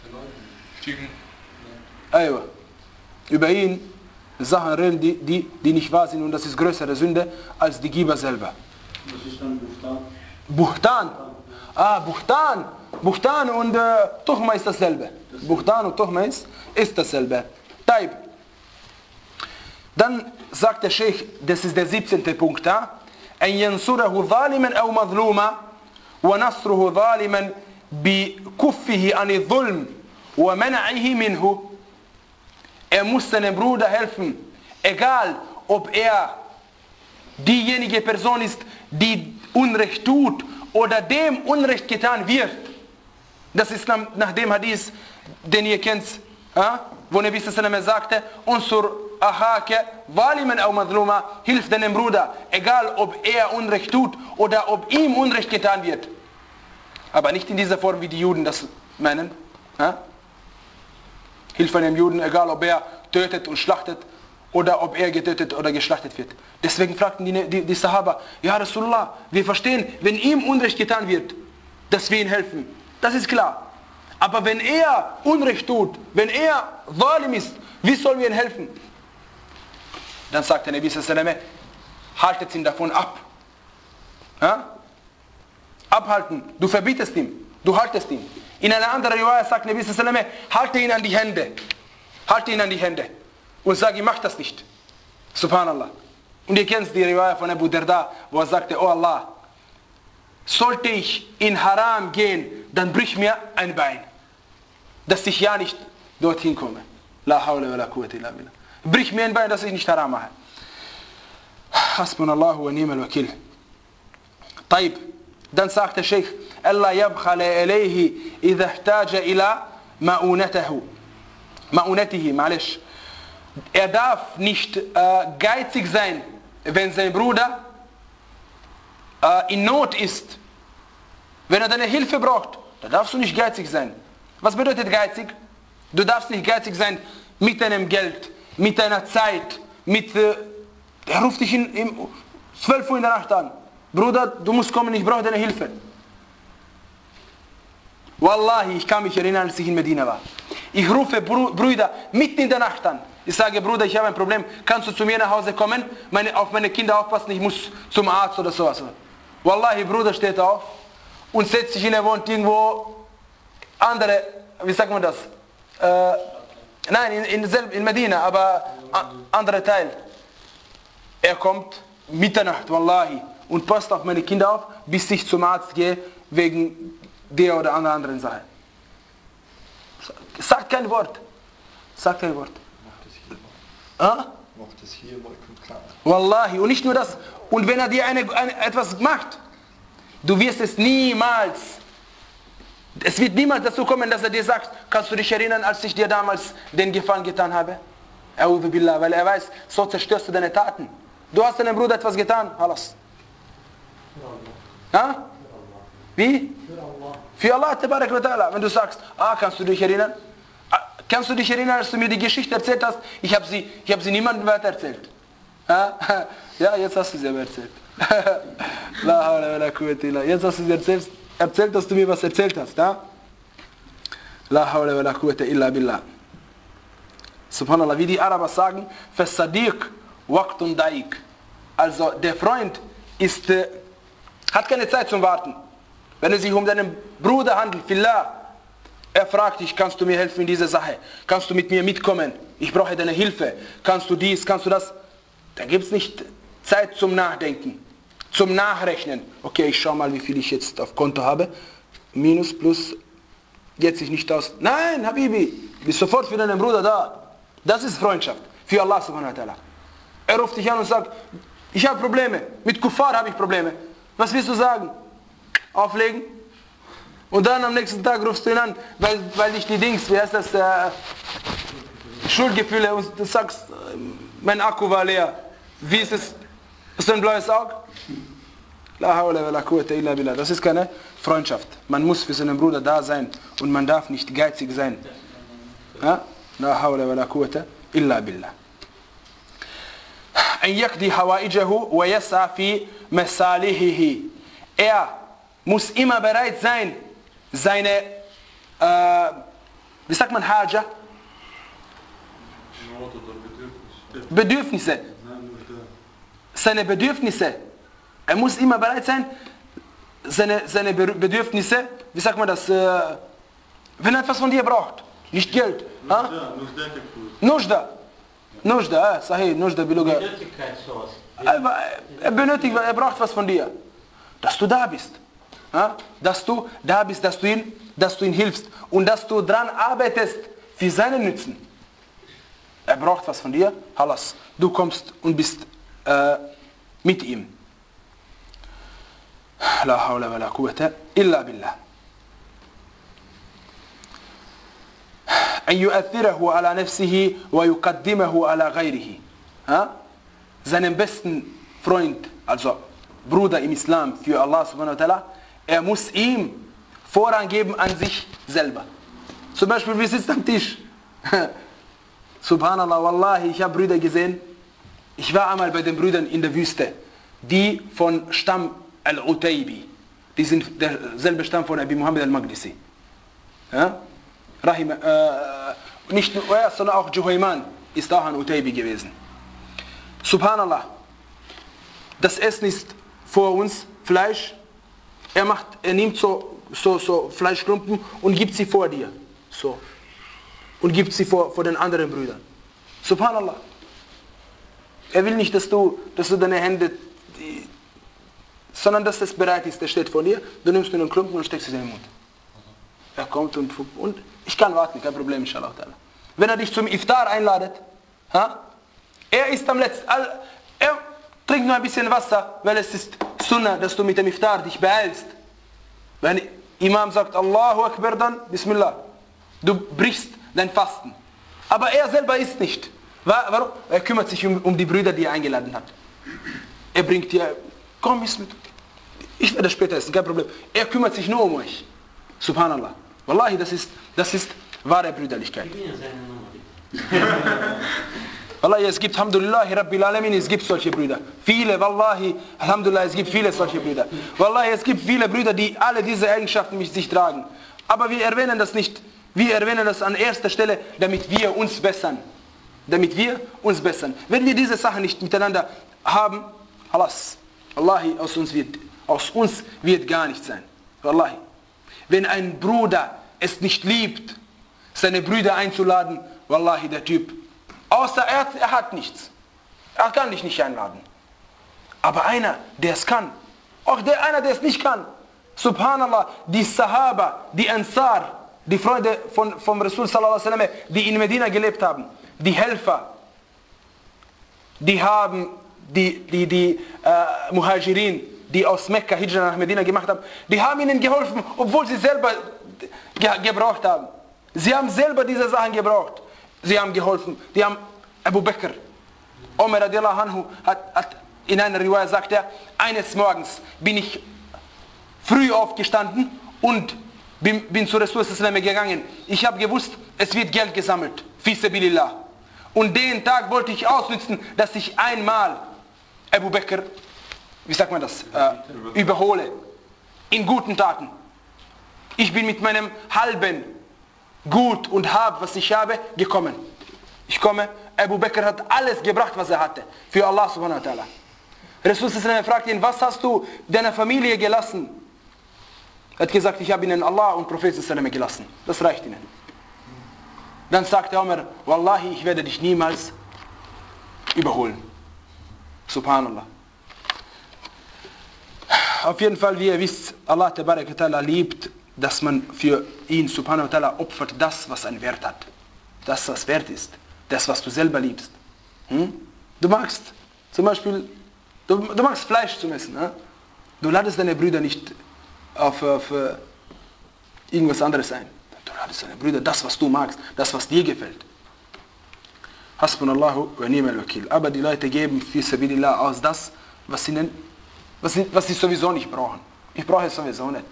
Aywa. Über ihn Sachen reden, die, die, die nicht wahr sind, und das ist größere Sünde als die Giba selber. Was ist dann Buhtan? Buhtan. Ah, Buhtan. Buhtan und äh, Tuhma ist dasselbe. Buhtan und Tuhma ist, ist dasselbe. Taib. Dann sagt der Sheikh, das ist der siebzehnte Punkt da, أن ينصره ظالما أو مظلوما ونصره ظالما بكفه عن الظلم ومنعه منه. Er muss seinem Bruder helfen, egal ob er diejenige Person ist, die Unrecht tut oder dem Unrecht getan wird. Das ist nach, nach dem Hadith, den ihr kennt, ja? Wo Nabi sallallahu alaihi wasallam sagte, unsur ahake waliman au madluma, hilf deinem Bruder, egal ob er Unrecht tut oder ob ihm Unrecht getan wird. Aber nicht in dieser Form, wie die Juden das meinen. Ja? Hilf einem Juden, egal ob er tötet und schlachtet oder ob er getötet oder geschlachtet wird. Deswegen fragten die, die, die Sahaba, ja Rasulullah, wir verstehen, wenn ihm Unrecht getan wird, dass wir ihm helfen. Das ist klar. Aber wenn er Unrecht tut, wenn er Zalim ist, wie sollen wir ihm helfen? Dann sagte Nabi sallallahu alaihi wasallam, haltet ihn davon ab. Ja? Abhalten, du verbietest ihm, du haltest ihn. In einer anderen Riwaya sagt Nabi sallallahu alaihi wasallam, halte ihn an die Hände. Halte ihn an die Hände. Und sage ihm, mach das nicht. Subhanallah. Und ihr kennt die Riwaya von Abu Darda, wo er sagte, oh Allah, sollte ich in Haram gehen, dann brich mir ein Bein. Dass ich ja nicht dorthin komme. La hawla wa la quwwata illa billah. Brich mir ein Bein, dass ich nicht Haram mache. Hasbunallahu wa ni'mal wakil. Taib. Dann sagt der Sheikh, Allah yabkhala ilayhi idha ihtaja ila ma'unatahu. Ma'unatihi, ma'alish. Er darf nicht äh, geizig sein, wenn sein Bruder äh, in Not ist. Wenn er deine Hilfe braucht, dann darfst du nicht geizig sein. Was bedeutet geizig? Du darfst nicht geizig sein mit deinem Geld, mit deiner Zeit, mit... Äh, er ruft dich in, in zwölf Uhr in der Nacht an. Bruder, du musst kommen, ich brauche deine Hilfe. Wallahi, ich kann mich erinnern, als ich in Medina war. Ich rufe Brü- Brüder mitten in der Nacht an. Ich sage, Bruder, ich habe ein Problem. Kannst du zu mir nach Hause kommen? Meine, auf meine Kinder aufpassen, ich muss zum Arzt oder sowas. Wallahi, Bruder steht auf und setzt sich hin, er wohnt irgendwo andere, wie sagt man das? Äh, nein, in, in, in Medina, aber anderer Teil. Er kommt Mitternacht, Wallahi, und passt auf meine Kinder auf, bis ich zum Arzt gehe, wegen der oder einer anderen Sache. Sagt kein Wort. Sagt kein Wort. Ah? Macht es hier mal konkret. Wallahi, und nicht nur das. Und wenn er dir eine, eine, etwas macht, du wirst es niemals, es wird niemals dazu kommen, dass er dir sagt, kannst du dich erinnern, als ich dir damals den Gefallen getan habe? A'udhu billah, weil er weiß, so zerstörst du deine Taten. Du hast deinem Bruder etwas getan, alles. Ja? Wie? Für Allah, tabarak wa ta'ala. Wenn du sagst, ah, kannst du dich erinnern? Kannst du dich erinnern, als du mir die Geschichte erzählt hast? Ich habe sie, ich hab sie niemandem weiter erzählt. Ja? Ja, jetzt hast du sie aber erzählt. La hawla wa la quwwata illa. Jetzt hast du sie erzählt, erzählt, dass du mir was erzählt hast. Ja? La hawla wa la quwwata illa billah. Subhanallah, wie die Araber sagen, Fasadiq waqtun daik. Also der Freund ist, äh, hat keine Zeit zum Warten. Wenn es sich um deinen Bruder handelt, Fillah, er fragt dich, kannst du mir helfen in dieser Sache? Kannst du mit mir mitkommen? Ich brauche deine Hilfe. Kannst du dies, kannst du das? Da gibt es nicht Zeit zum Nachdenken, zum Nachrechnen. Okay, ich schau mal, wie viel ich jetzt auf Konto habe. Minus, plus, geht sich nicht aus. Nein, Habibi, bist sofort für deinen Bruder da. Das ist Freundschaft, für Allah subhanahu wa ta'ala. Er ruft dich an und sagt, ich habe Probleme, mit Kuffar habe ich Probleme. Was willst du sagen? Auflegen? Und dann am nächsten Tag rufst du ihn an, weil, weil dich die Dings, wie heißt das, äh, Schuldgefühle, und du sagst, mein Akku war leer. Wie ist es? Ist du ein blaues Auge? La hawla wa la quwwata illa billah. Das ist keine Freundschaft. Man muss für seinen Bruder da sein und man darf nicht geizig sein. Ja? La hawla wa la quwwata illa billah. An yakdi hawaijahu wa yas'a fi masalihihi. Er muss immer bereit sein, seine, äh, wie sagt man, Haja? Bedürfnisse. Seine Bedürfnisse. Er muss immer bereit sein, seine, seine Bedürfnisse, wie sagt man das, äh, wenn er etwas von dir braucht. Nicht Geld. Nujda. Nujda, sahih, Nujda biluga. Er benötigt, er braucht was von dir. Dass du da bist. Ja? Dass du da bist, dass du, ihn, dass du ihn hilfst. Und dass du dran arbeitest für seine Nützen. Er braucht was von dir, halas. Du kommst und bist äh, mit ihm. La hawla wa la quwwata illa billah. An yu'athirahu ala nafsihi wa yuqaddimahu ala ghayrihi. Seinen besten Freund, also Bruder im Islam für Allah subhanahu wa ta'ala, er muss ihm Vorrang geben an sich selber. Zum Beispiel, wir sitzen am Tisch. Subhanallah, wallahi, ich habe Brüder gesehen. Ich war einmal bei den Brüdern in der Wüste, die von Stamm Al-Utaybi, die sind derselbe Stamm von Abi Muhammad al-Maqdisi. Ja? Rahim, äh, nicht nur er, sondern auch Juhayman ist auch ein Utaybi gewesen. Subhanallah, das Essen ist vor uns, Fleisch, er, macht, er nimmt so, so, so Fleischklumpen und gibt sie vor dir. So. Und gibt sie vor, vor den anderen Brüdern. Subhanallah. Er will nicht, dass du, dass du deine Hände, die, sondern dass es bereit ist, der steht vor dir, du nimmst nur einen Klumpen und steckst es in den Mund. Er kommt und, und ich kann warten, kein Problem, inshallah. Wenn er dich zum Iftar einladet, ha? Er ist am letzten, er trinkt nur ein bisschen Wasser, weil es ist Sunnah, dass du mit dem Iftar dich beeilst. Wenn Imam sagt, Allahu Akbar, dann Bismillah. Du brichst dein Fasten. Aber er selber isst nicht. Warum? Er kümmert sich um, um die Brüder, die er eingeladen hat. Er bringt dir, komm, iss mit. Ich werde später essen, kein Problem. Er kümmert sich nur um euch. Subhanallah. Wallahi, das ist, das ist wahre Brüderlichkeit. Wallahi, es gibt, Alhamdulillah, Rabbil Alamin, es gibt solche Brüder. Viele, Wallahi, Alhamdulillah, es gibt viele solche Brüder. Wallahi, es gibt viele Brüder, die alle diese Eigenschaften mit sich tragen. Aber wir erwähnen das nicht. Wir erwähnen das an erster Stelle, damit wir uns bessern. damit wir uns bessern. Wenn wir diese Sachen nicht miteinander haben, Halas, Wallahi, aus uns wird, aus uns wird gar nichts sein. Wallahi. Wenn ein Bruder es nicht liebt, seine Brüder einzuladen, Wallahi, der Typ, außer er, er hat nichts. Er kann dich nicht einladen. Aber einer, der es kann, auch der einer, der es nicht kann, Subhanallah, die Sahaba, die Ansar, die Freunde von, vom Rasul sallallahu alaihi wasallam, die in Medina gelebt haben, die Helfer, die haben, die, die, die äh, Muhajirin, die aus Mekka Hijra nach Medina gemacht haben, die haben ihnen geholfen, obwohl sie selber ge gebraucht haben. Sie haben selber diese Sachen gebraucht. Sie haben geholfen. Die haben Abu Bakr, Umar radiallahu anhu, hat, hat in einer Riwaya sagt er, eines Morgens bin ich früh aufgestanden und bin, bin zu Rasul gegangen. Ich habe gewusst, es wird Geld gesammelt. Fi sabilillah. Und den Tag wollte ich ausnutzen, dass ich einmal Abu Bakr, wie sagt man das, äh, überhole. In guten Taten. Ich bin mit meinem halben Gut und Hab, was ich habe, gekommen. Ich komme, Abu Bakr hat alles gebracht, was er hatte. Für Allah subhanahu wa ta'ala. Rasul fragt ihn, was hast du deiner Familie gelassen? Er hat gesagt, ich habe ihnen Allah und Prophet gelassen. Das reicht ihnen. Dann sagte Umar, Wallahi, ich werde dich niemals überholen. Subhanallah. Auf jeden Fall, wie ihr wisst, Allah tabarak wa ta'ala liebt, dass man für ihn, subhanahu wa ta'ala, opfert das, was einen Wert hat. Das, was wert ist. Das, was du selber liebst. Hm? Du magst zum Beispiel, du, du magst Fleisch zu essen. Ne? Du ladest deine Brüder nicht auf, auf uh, irgendwas anderes ein. Du ladest deine Brüder das, was du magst, das, was dir gefällt. Hasbunallahu wa ni'mal wakil. Aber die Leute geben fi sabilillah aus das, was sie, was, sie, was sie sowieso nicht brauchen. Ich brauche es sowieso nicht.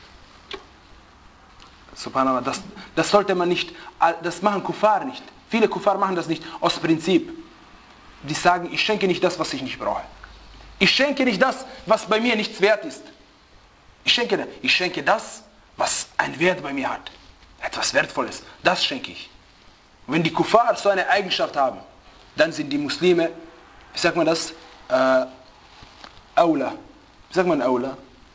Subhanallah, das, das sollte man nicht, das machen Kuffar nicht. Viele Kuffar machen das nicht aus Prinzip. Die sagen, ich schenke nicht das, was ich nicht brauche. Ich schenke nicht das, was bei mir nichts wert ist. Ich schenke, ich schenke das, was einen Wert bei mir hat. Etwas Wertvolles. Das schenke ich. Und wenn die Kuffar so eine Eigenschaft haben, dann sind die Muslime, wie sagt man das? Äh, Aula. Wie sagt man Aula?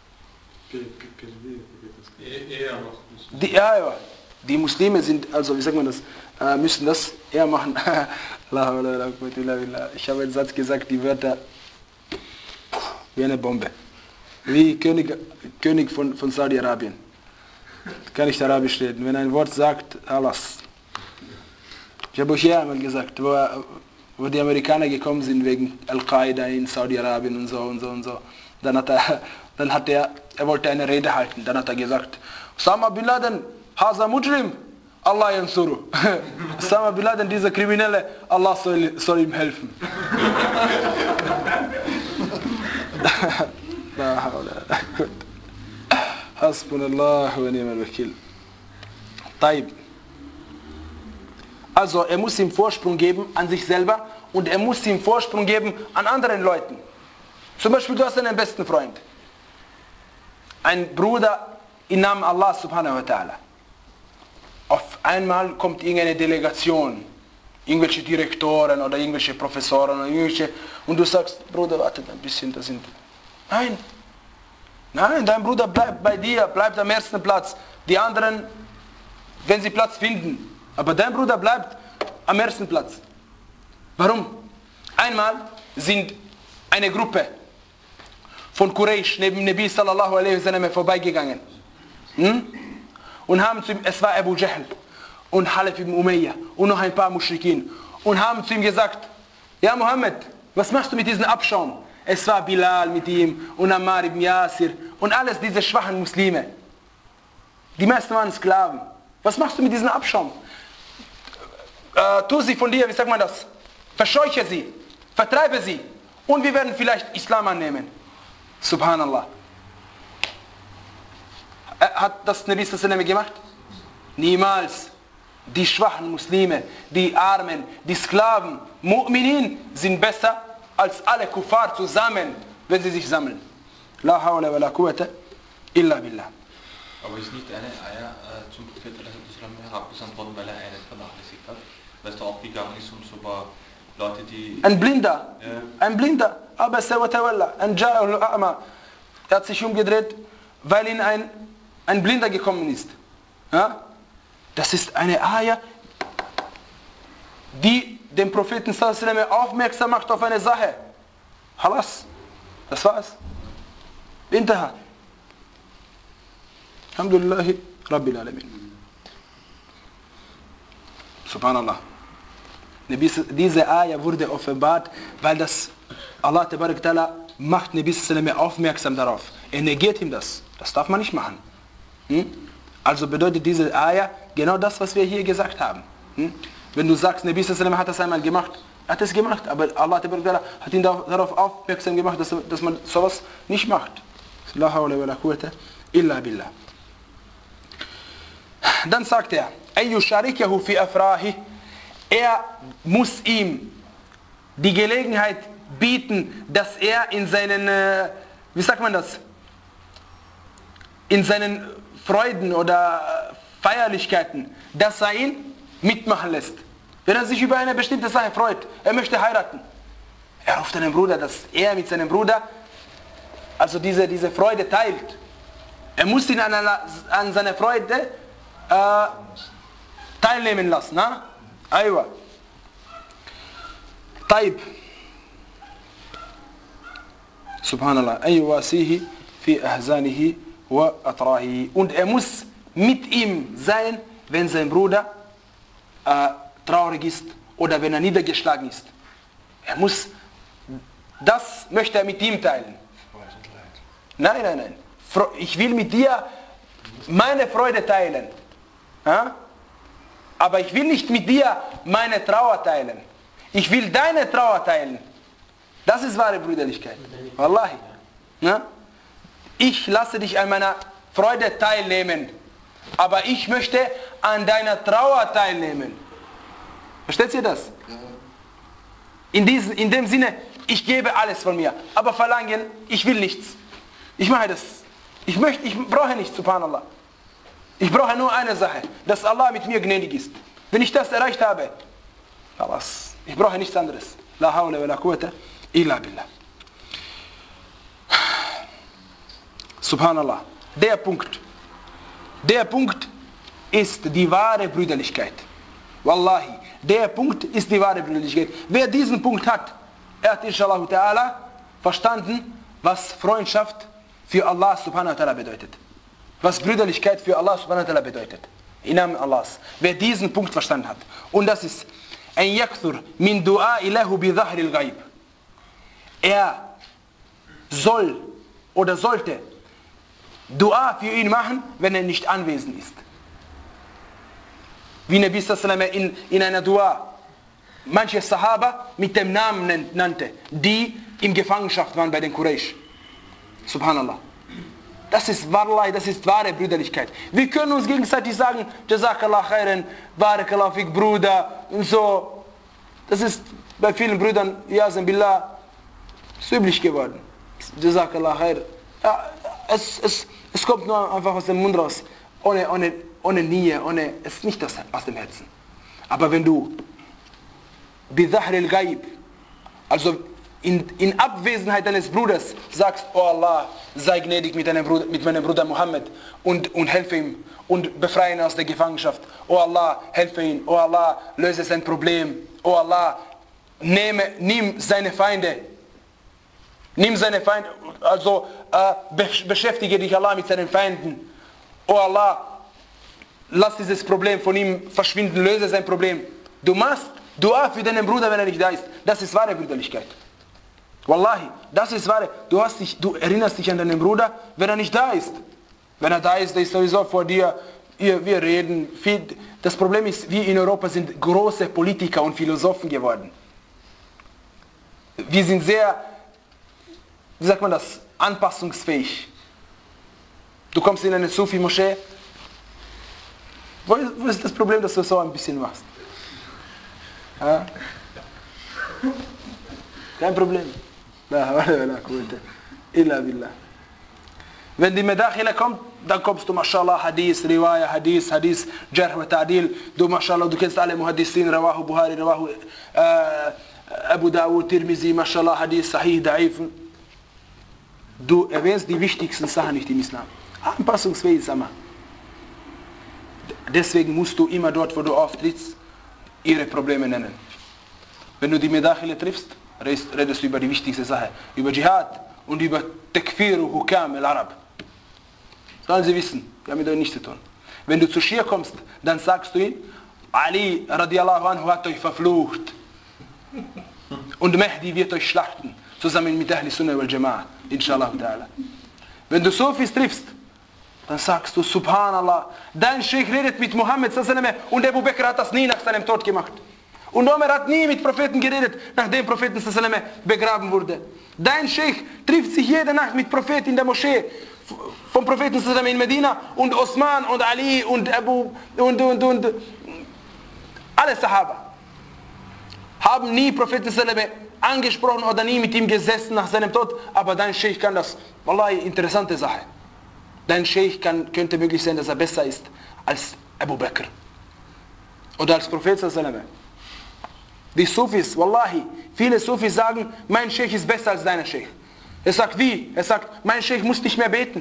Die, ja, ja. Die Muslime sind, also wie sagt man das, äh, müssen das eher machen. Ich habe einen Satz gesagt, die Wörter wie eine Bombe. Wie König, König von, von Saudi-Arabien. Kann nicht Arabisch reden. Wenn ein Wort sagt, alles. Ich habe euch ja einmal gesagt, wo, wo die Amerikaner gekommen sind wegen Al-Qaida in Saudi-Arabien und so und so und so. Dann hat er, dann hat er, er wollte eine Rede halten. Dann hat er gesagt, Osama Bin Laden, Haza Mujrim, Allah yansuru. Osama Bin Laden, dieser Kriminelle, Allah soll, soll ihm helfen. Hasbunallahu wa ni'mal wakil. Taib. Also er muss ihm Vorsprung geben an sich selber und er muss ihm Vorsprung geben an anderen Leuten. Zum Beispiel du hast einen besten Freund. Ein Bruder im Namen Allah subhanahu wa ta'ala. Auf einmal kommt irgendeine Delegation, irgendwelche Direktoren oder irgendwelche Professoren oder irgendwelche, und du sagst, Bruder, warte ein bisschen, das sind... Nein, nein, dein Bruder bleibt bei dir, bleibt am ersten Platz. Die anderen, wenn sie Platz finden. Aber dein Bruder bleibt am ersten Platz. Warum? Einmal sind eine Gruppe von Quraysh neben Nabi sallallahu alaihi wasallam vorbeigegangen. Hm? Und haben zu ihm, es war Abu Jahl und Halef ibn Umayyah und noch ein paar Mushrikin. Und haben zu ihm gesagt, ja Muhammad, was machst du mit diesem Abschaum? Es war Bilal mit ihm und Ammar ibn Yasir und alles diese schwachen Muslime. Die meisten waren Sklaven. Was machst du mit diesem Abschaum? Äh, tu sie von dir, wie sagt man das? Verscheuche sie, vertreibe sie und wir werden vielleicht Islam annehmen. Subhanallah. Hat das Nabi sallallahu alaihi wasallam gemacht? Niemals. Die schwachen Muslime, die Armen, die Sklaven, Mu'minin sind besser als alle Kuffar zusammen, wenn sie sich sammeln. La hawla wa la quwwata illa billah. Aber ist nicht eine Eier äh, zum Prophet herabgesandt worden, weil er einen vernachlässigt hat? was da abgegangen ist und so ein paar Leute, die... Ein Blinder, Ja. ein Blinder, aber ein Ja'ul A'ma, er hat sich umgedreht, weil ihn ein, ein Blinder gekommen ist. Ja? Das ist eine Ayah, die dem Propheten sallallahu alaihi wasallam aufmerksam macht auf eine Sache. Halas, das war's. Intaha. Alhamdulillahi Rabbil Alamin. Subhanallah. Diese Ayah wurde offenbart, weil das Allah Tabarak Ta'ala macht Nabi sallallahu alaihi wasallam aufmerksam darauf. Er negiert ihm das. Das darf man nicht machen. Hm? Also bedeutet diese Ayah genau das, was wir hier gesagt haben. Hm? Wenn du sagst, Nabi sallallahu alaihi wasallam hat das einmal gemacht, er hat es gemacht, aber Allah Tabarak Ta'ala hat ihn darauf aufmerksam gemacht, dass, dass man sowas nicht macht. La hawla wa la quwwata illa billah. Dann sagt er, Ayyu sharikahu fi afrahi, er muss ihm die Gelegenheit bieten, dass er in seinen, äh, wie sagt man das, in seinen Freuden oder Feierlichkeiten, dass er ihn mitmachen lässt. Wenn er sich über eine bestimmte Sache freut, er möchte heiraten, er ruft seinen Bruder, dass er mit seinem Bruder also diese, diese Freude teilt. Er muss ihn an, einer, an seiner Freude äh, teilnehmen lassen. Na? Aywa. Taib. Subhanallah. Aywasihi fi ahzanihi wa atrahi. Und er muss mit ihm sein, wenn sein Bruder äh, traurig ist oder wenn er niedergeschlagen ist. Er muss, das möchte er mit ihm teilen. Nein, nein, nein. Ich will mit dir meine Freude teilen. Ja? Aber ich will nicht mit dir meine Trauer teilen. Ich will deine Trauer teilen. Das ist wahre Brüderlichkeit. Wallahi. Ja? Ich lasse dich an meiner Freude teilnehmen. Aber ich möchte an deiner Trauer teilnehmen. Versteht ihr das? In, diesem, in dem Sinne, ich gebe alles von mir. Aber verlangen, ich will nichts. Ich mache das. Ich möchte, ich brauche nichts, subhanallah. Ich brauche nur eine Sache, dass Allah mit mir gnädig ist. Wenn ich das erreicht habe, ich brauche nichts anderes. La hawla wa la quwwata illa billah. Subhanallah. Der Punkt. Der Punkt ist die wahre Brüderlichkeit. Wallahi. Der Punkt ist die wahre Brüderlichkeit. Wer diesen Punkt hat, er hat inshallah ta'ala verstanden, was Freundschaft für Allah subhanahu wa ta'ala bedeutet. Was Brüderlichkeit für Allah subhanahu wa ta'ala bedeutet. Im Namen Allahs. Wer diesen Punkt verstanden hat. Und das ist ein yakthur min du'a ilahu bi dhahril ghaib. Er soll oder sollte Dua für ihn machen, wenn er nicht anwesend ist. Wie Nabi sallallahu alaihi wasallam in, in einer Dua manche Sahaba mit dem Namen nannte, die in Gefangenschaft waren bei den Quraysh. Subhanallah. Das ist Wallahi, das ist wahre Brüderlichkeit. Wir können uns gegenseitig sagen, Jazakallah khairan, Barakallah fik Bruder und so. Das ist bei vielen Brüdern, Yazan Billah, ist üblich geworden. Jazakallah khair. Ja, es, es, es kommt nur einfach aus dem Mund raus. Ohne, ohne, ohne Nähe, ohne, es ist nicht aus, aus dem Herzen. Aber wenn du Bidhahril Ghaib, also in, in Abwesenheit deines Bruders sagst, oh Allah, sei gnädig mit, deinem Bruder, mit meinem Bruder Mohammed und, und helfe ihm und befreie ihn aus der Gefangenschaft. Oh Allah, helfe ihn. Oh Allah, löse sein Problem. Oh Allah, nehme, nimm seine Feinde. Nimm seine Feinde, also äh, beschäftige dich Allah mit seinen Feinden. Oh Allah, lass dieses Problem von ihm verschwinden, löse sein Problem. Du machst Dua für deinen Bruder, wenn er nicht da ist. Das ist wahre Brüderlichkeit. Wallahi, das ist wahre. Du, hast dich, du erinnerst dich an deinen Bruder, wenn er nicht da ist. Wenn er da ist, der ist sowieso vor dir. Wir reden. Viel. Das Problem ist, wir in Europa sind große Politiker und Philosophen geworden. Wir sind sehr, wie sagt man das, anpassungsfähig. Du kommst in eine Sufi-Moschee. Wo ist, wo ist das Problem, dass du so ein bisschen machst? Ja? Kein Problem. Wenn die Medakhila kommt, dann kommst du, mashallah, Hadith, Riwaya, Hadith, Hadith, Jarh wa Ta'dil. Du, mashallah, du kennst alle Muhaddithin, Rawahu Buhari, Rawahu äh, Abu Dawud, Tirmizi, mashallah, Hadith, Sahih, Da'if. Du erwähnst die wichtigsten Sachen nicht im Islam. Anpassungsfähig, sag mal. Deswegen musst du immer dort, wo du auftrittst, ihre Probleme nennen. Wenn du die Medakhila triffst, redest du über die wichtigste Sache. Über Dschihad und über Takfir und Hukam al-Arab. Sollen sie wissen, wir haben mit euch nichts zu tun. Wenn du zu Schia kommst, dann sagst du ihm, Ali radiallahu anhu hat euch verflucht. Und Mahdi wird euch schlachten, zusammen mit Ahli Sunnah wal Jama'ah, inshallah ta'ala. Wenn du Sufis triffst, dann sagst du, Subhanallah, dein Sheikh redet mit Muhammad und Abu Bakr hat das nie nach seinem Tod gemacht. Und Umar hat nie mit Propheten geredet, nachdem Propheten begraben wurde. Dein Sheikh trifft sich jede Nacht mit Propheten in der Moschee, vom Propheten in Medina, und Osman und Ali und Abu und, und, und alle Sahaba haben nie Propheten angesprochen oder nie mit ihm gesessen nach seinem Tod, aber dein Sheikh kann das. Wallahi, interessante Sache. Dein Sheikh kann, könnte möglich sein, dass er besser ist als Abu Bakr oder als Prophet. Die Sufis, Wallahi, viele Sufis sagen, mein Sheikh ist besser als deiner Sheikh. Er sagt, wie? Er sagt, mein Sheikh muss nicht mehr beten.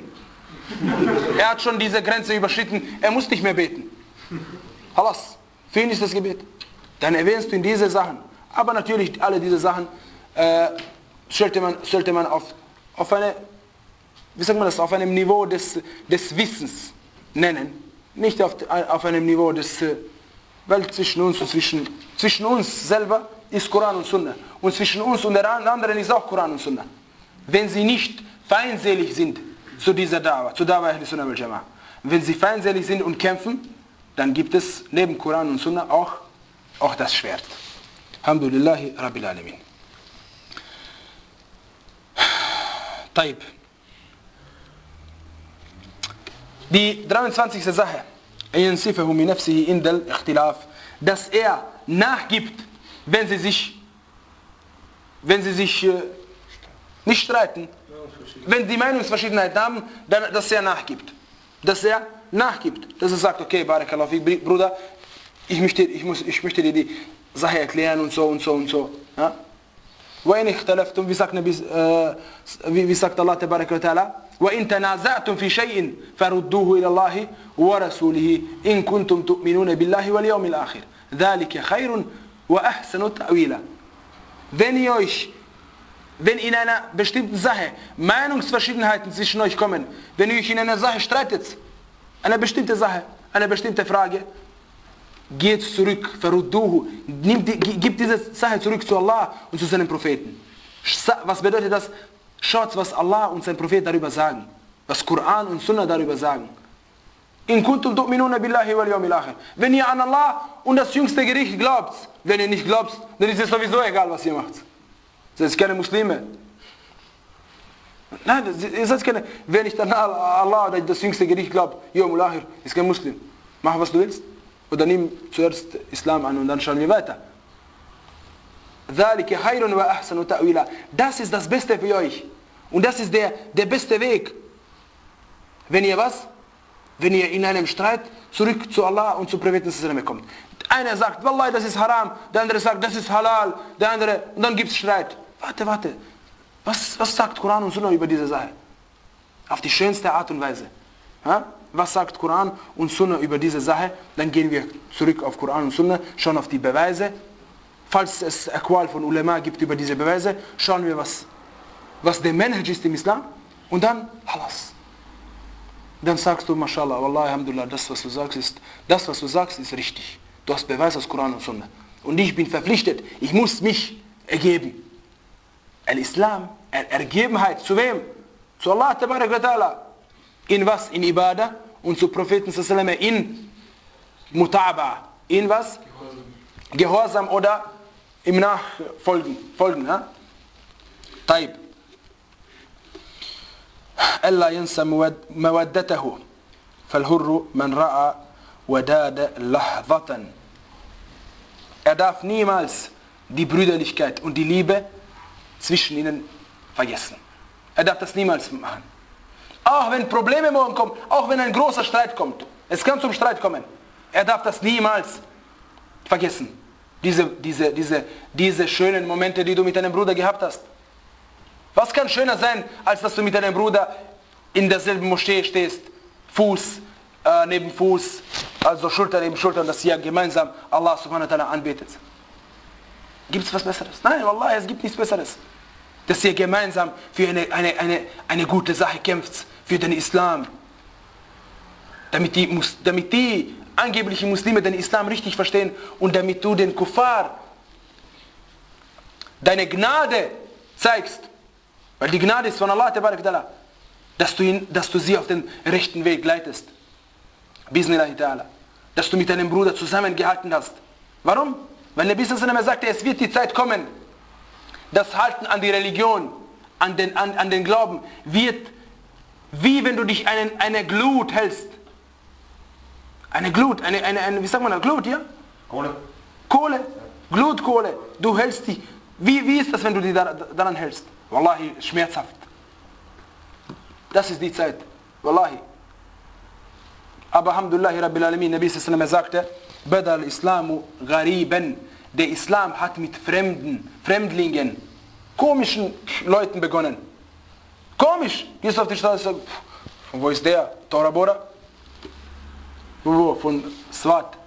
Er hat schon diese Grenze überschritten, er muss nicht mehr beten. Halas, für ihn ist das Gebet. Dann erwähnst du in diese Sachen. Aber natürlich, alle diese Sachen äh, sollte man, sollte man auf, auf, eine, wie sagt man das, auf einem Niveau des, des Wissens nennen. Nicht auf, auf einem Niveau des, weil zwischen uns und zwischen, zwischen uns selber ist Koran und Sunna. Und zwischen uns und der anderen ist auch Koran und Sunna. Wenn sie nicht feindselig sind zu dieser Da'wah, zu Da'wah Ahli Sunnah wal Jama'ah. Wenn sie feindselig sind und kämpfen, dann gibt es neben Koran und Sunna auch, auch das Schwert. Alhamdulillahi Rabbil Alamin. Taib. Die dreiundzwanzigste Sache, dass er nachgibt, wenn sie sich, wenn sie sich äh, nicht streiten, wenn die Meinungsverschiedenheit haben, dann, dass er nachgibt. Dass er nachgibt. Dass er sagt, okay, Barakallahu fik, Bruder, ich möchte, ich, muss, ich möchte dir die Sache erklären und so und so und so. Ja? وَإِنْ اخْتَلَفْتُمْ, wie sagt, äh, wie, wie sagt Allah Tabaraka wa Ta'ala, وَإِنْ تَنَازَعْتُمْ فِي شَيْءٍ فَرُدُّوهُ إِلَى اللَّهِ وَرَسُولِهِ إِنْ كُنْتُمْ تُؤْمِنُونَ بِاللَّهِ وَالْيَوْمِ الْآخِرِ ذَلِكَ خَيْرٌ وَأَحْسَنُ تَأْوِيلًا. Wenn ihr euch, wenn in einer bestimmten Sache Meinungsverschiedenheiten zwischen euch kommen, wenn ihr euch in einer Sache streitet, eine bestimmte Sache, eine bestimmte Frage, geht zurück, verudduhu, gibt diese Sache zurück zu Allah und zu seinem Propheten. Was bedeutet das? Schaut, was Allah und sein Prophet darüber sagen, was Koran und Sunna darüber sagen. In kuntum tu'minuna billahi wal yawmil akhir. Wenn ihr an Allah und das jüngste Gericht glaubt, wenn ihr nicht glaubt, dann ist es sowieso egal, was ihr macht. Ihr seid keine Muslime. Nein, ihr seid keine, wer nicht an Allah oder das jüngste Gericht glaubt, yawmul akhir, ist kein Muslim. Mach, was du willst. Oder nimm zuerst Islam an und dann schauen wir weiter. Das ist das Beste für euch. Und das ist der, der beste Weg. Wenn ihr was? Wenn ihr in einem Streit zurück zu Allah und zu Propheten kommt. Einer sagt, Wallahi, das ist haram. Der andere sagt, das ist halal. Der andere, und dann gibt es Streit. Warte, warte. Was, was sagt Koran und Sunna über diese Sache? Auf die schönste Art und Weise. Ha? Was sagt Koran und Sunna über diese Sache? Dann gehen wir zurück auf Koran und Sunna, schauen auf die Beweise. Falls es Aqwal von Ulema gibt über diese Beweise, schauen wir, was, was der Manhaj ist im Islam. Und dann, halas. Dann sagst du, Mashallah, Wallahi, Alhamdulillah, das, was du sagst, ist, das, was du sagst, ist richtig. Du hast Beweis aus Koran und Sunna. Und ich bin verpflichtet, ich muss mich ergeben. Al-Islam, Ergebenheit, zu wem? Zu Allah, Tabarak wa Ta'ala. In was? In Ibadah und zu Propheten in Mutaba. In was? Gehorsam, Gehorsam oder im Nachfolgen. Folgen, ja? Taib. ألا ينسى مودته فالحر من رأى وداد لحظة. Er darf niemals die Brüderlichkeit und die Liebe zwischen ihnen vergessen. Er darf das niemals machen. Auch wenn Probleme morgen kommen, auch wenn ein großer Streit kommt. Es kann zum Streit kommen. Er darf das niemals vergessen. Diese, diese, diese, diese schönen Momente, die du mit deinem Bruder gehabt hast. Was kann schöner sein, als dass du mit deinem Bruder in derselben Moschee stehst, Fuß äh, neben Fuß, also Schulter neben Schulter, und dass ihr gemeinsam Allah subhanahu wa ta'ala anbetet. Gibt es was Besseres? Nein, Wallah, es gibt nichts Besseres. Dass ihr gemeinsam für eine, eine, eine, eine gute Sache kämpft, für den Islam. Damit die, damit die angeblichen Muslime den Islam richtig verstehen und damit du den Kuffar deine Gnade zeigst. Weil die Gnade ist von Allah, dass du, ihn, dass du sie auf den rechten Weg leitest. Bismillah ta'ala. Dass du mit deinem Bruder zusammengehalten hast. Warum? Weil Nabi sallallahu alaihi wasallam sagte, es wird die Zeit kommen, das Halten an die Religion, an den, an, an den Glauben, wird wie wenn du dich an eine Glut hältst. Eine Glut, eine, eine, eine, wie sagt man da, Glut, ja? Kohle. Kohle, Glutkohle. Du hältst dich. Wie, wie ist das, wenn du dich daran hältst? Wallahi, schmerzhaft. Das ist die Zeit. Wallahi. Aber Alhamdulillah Rabbil Alamin, Nabi sallallahu alaihi wasallam sagte, Bada al-Islamu ghariban. Der Islam hat mit Fremden, Fremdlingen, komischen Leuten begonnen. Komisch. Gehst du auf die Straße und sagst, von wo ist der? Tora Bora? Wo? Von Swat.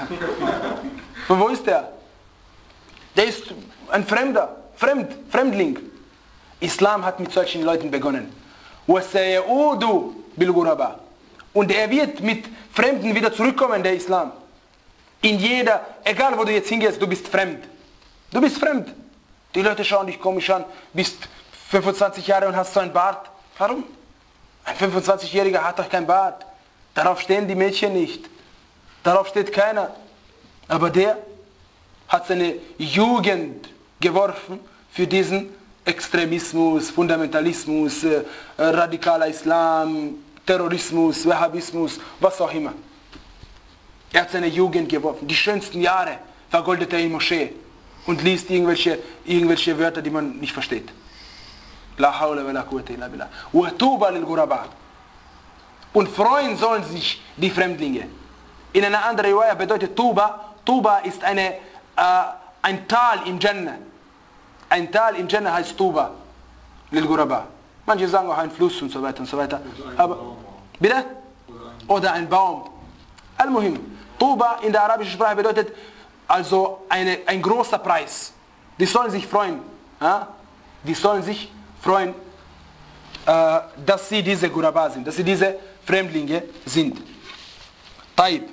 Von wo ist der? Der ist ein Fremder, Fremd, Fremdling. Islam hat mit solchen Leuten begonnen. وَسَيَعُودُ بِالْغُرَبَى. Und er wird mit Fremden wieder zurückkommen, der Islam. In jeder, egal wo du jetzt hingehst, du bist fremd. Du bist fremd. Die Leute schauen dich komisch an, bist fünfundzwanzig Jahre und hast so einen Bart. Warum? Ein fünfundzwanzigjähriger hat doch keinen Bart. Darauf stehen die Mädchen nicht. Darauf steht keiner. Aber der hat seine Jugend geworfen für diesen Extremismus, Fundamentalismus, äh, radikaler Islam, Terrorismus, Wahhabismus, was auch immer. Er hat seine Jugend geworfen. Die schönsten Jahre vergoldet er in Moschee und liest irgendwelche, irgendwelche Wörter, die man nicht versteht. La hawla wa la quwwata illa billah. Wa tuba lil ghuraba. Und freuen sollen sich die Fremdlinge. In einer anderen Riwaya bedeutet Tuba, Tuba ist eine, äh, ein Tal im Jannah. Ein Tal im Jannah heißt Tuba lil ghuraba. Manche sagen auch ein Fluss und so weiter und so weiter. Aber, bitte? Oder ein Baum. Al-Muhim. Tuba in der arabischen Sprache bedeutet also eine, ein großer Preis. Die sollen sich freuen. Ja? Die sollen sich freuen, äh, dass sie diese Ghuraba sind, dass sie diese Fremdlinge sind. Taib.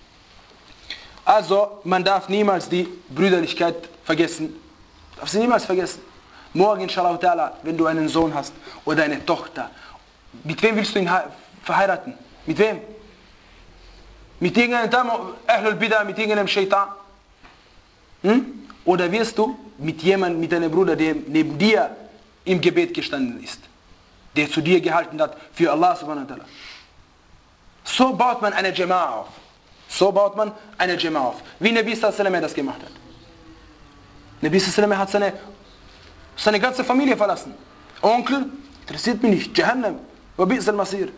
Also, man darf niemals die Brüderlichkeit vergessen. Darf sie niemals vergessen. Morgen, inshallah ta'ala, wenn du einen Sohn hast oder eine Tochter, mit wem willst du ihn verheiraten? Mit wem? Mit irgendeinem Tamo, Ahlul Bidah, mit irgendeinem Shaitan? Hm? Oder wirst du mit jemandem, mit deinem Bruder, der neben dir im Gebet gestanden ist, der zu dir gehalten hat für Allah subhanahu wa ta'ala? So baut man eine Jama'a auf. So baut man eine Jama'a auf. Wie Nabi sallallahu alaihi wasallam das gemacht hat. Nabi sallallahu alaihi wasallam hat seine, seine ganze Familie verlassen. Onkel, interessiert mich nicht. Jahannam, wa bi'sal masir.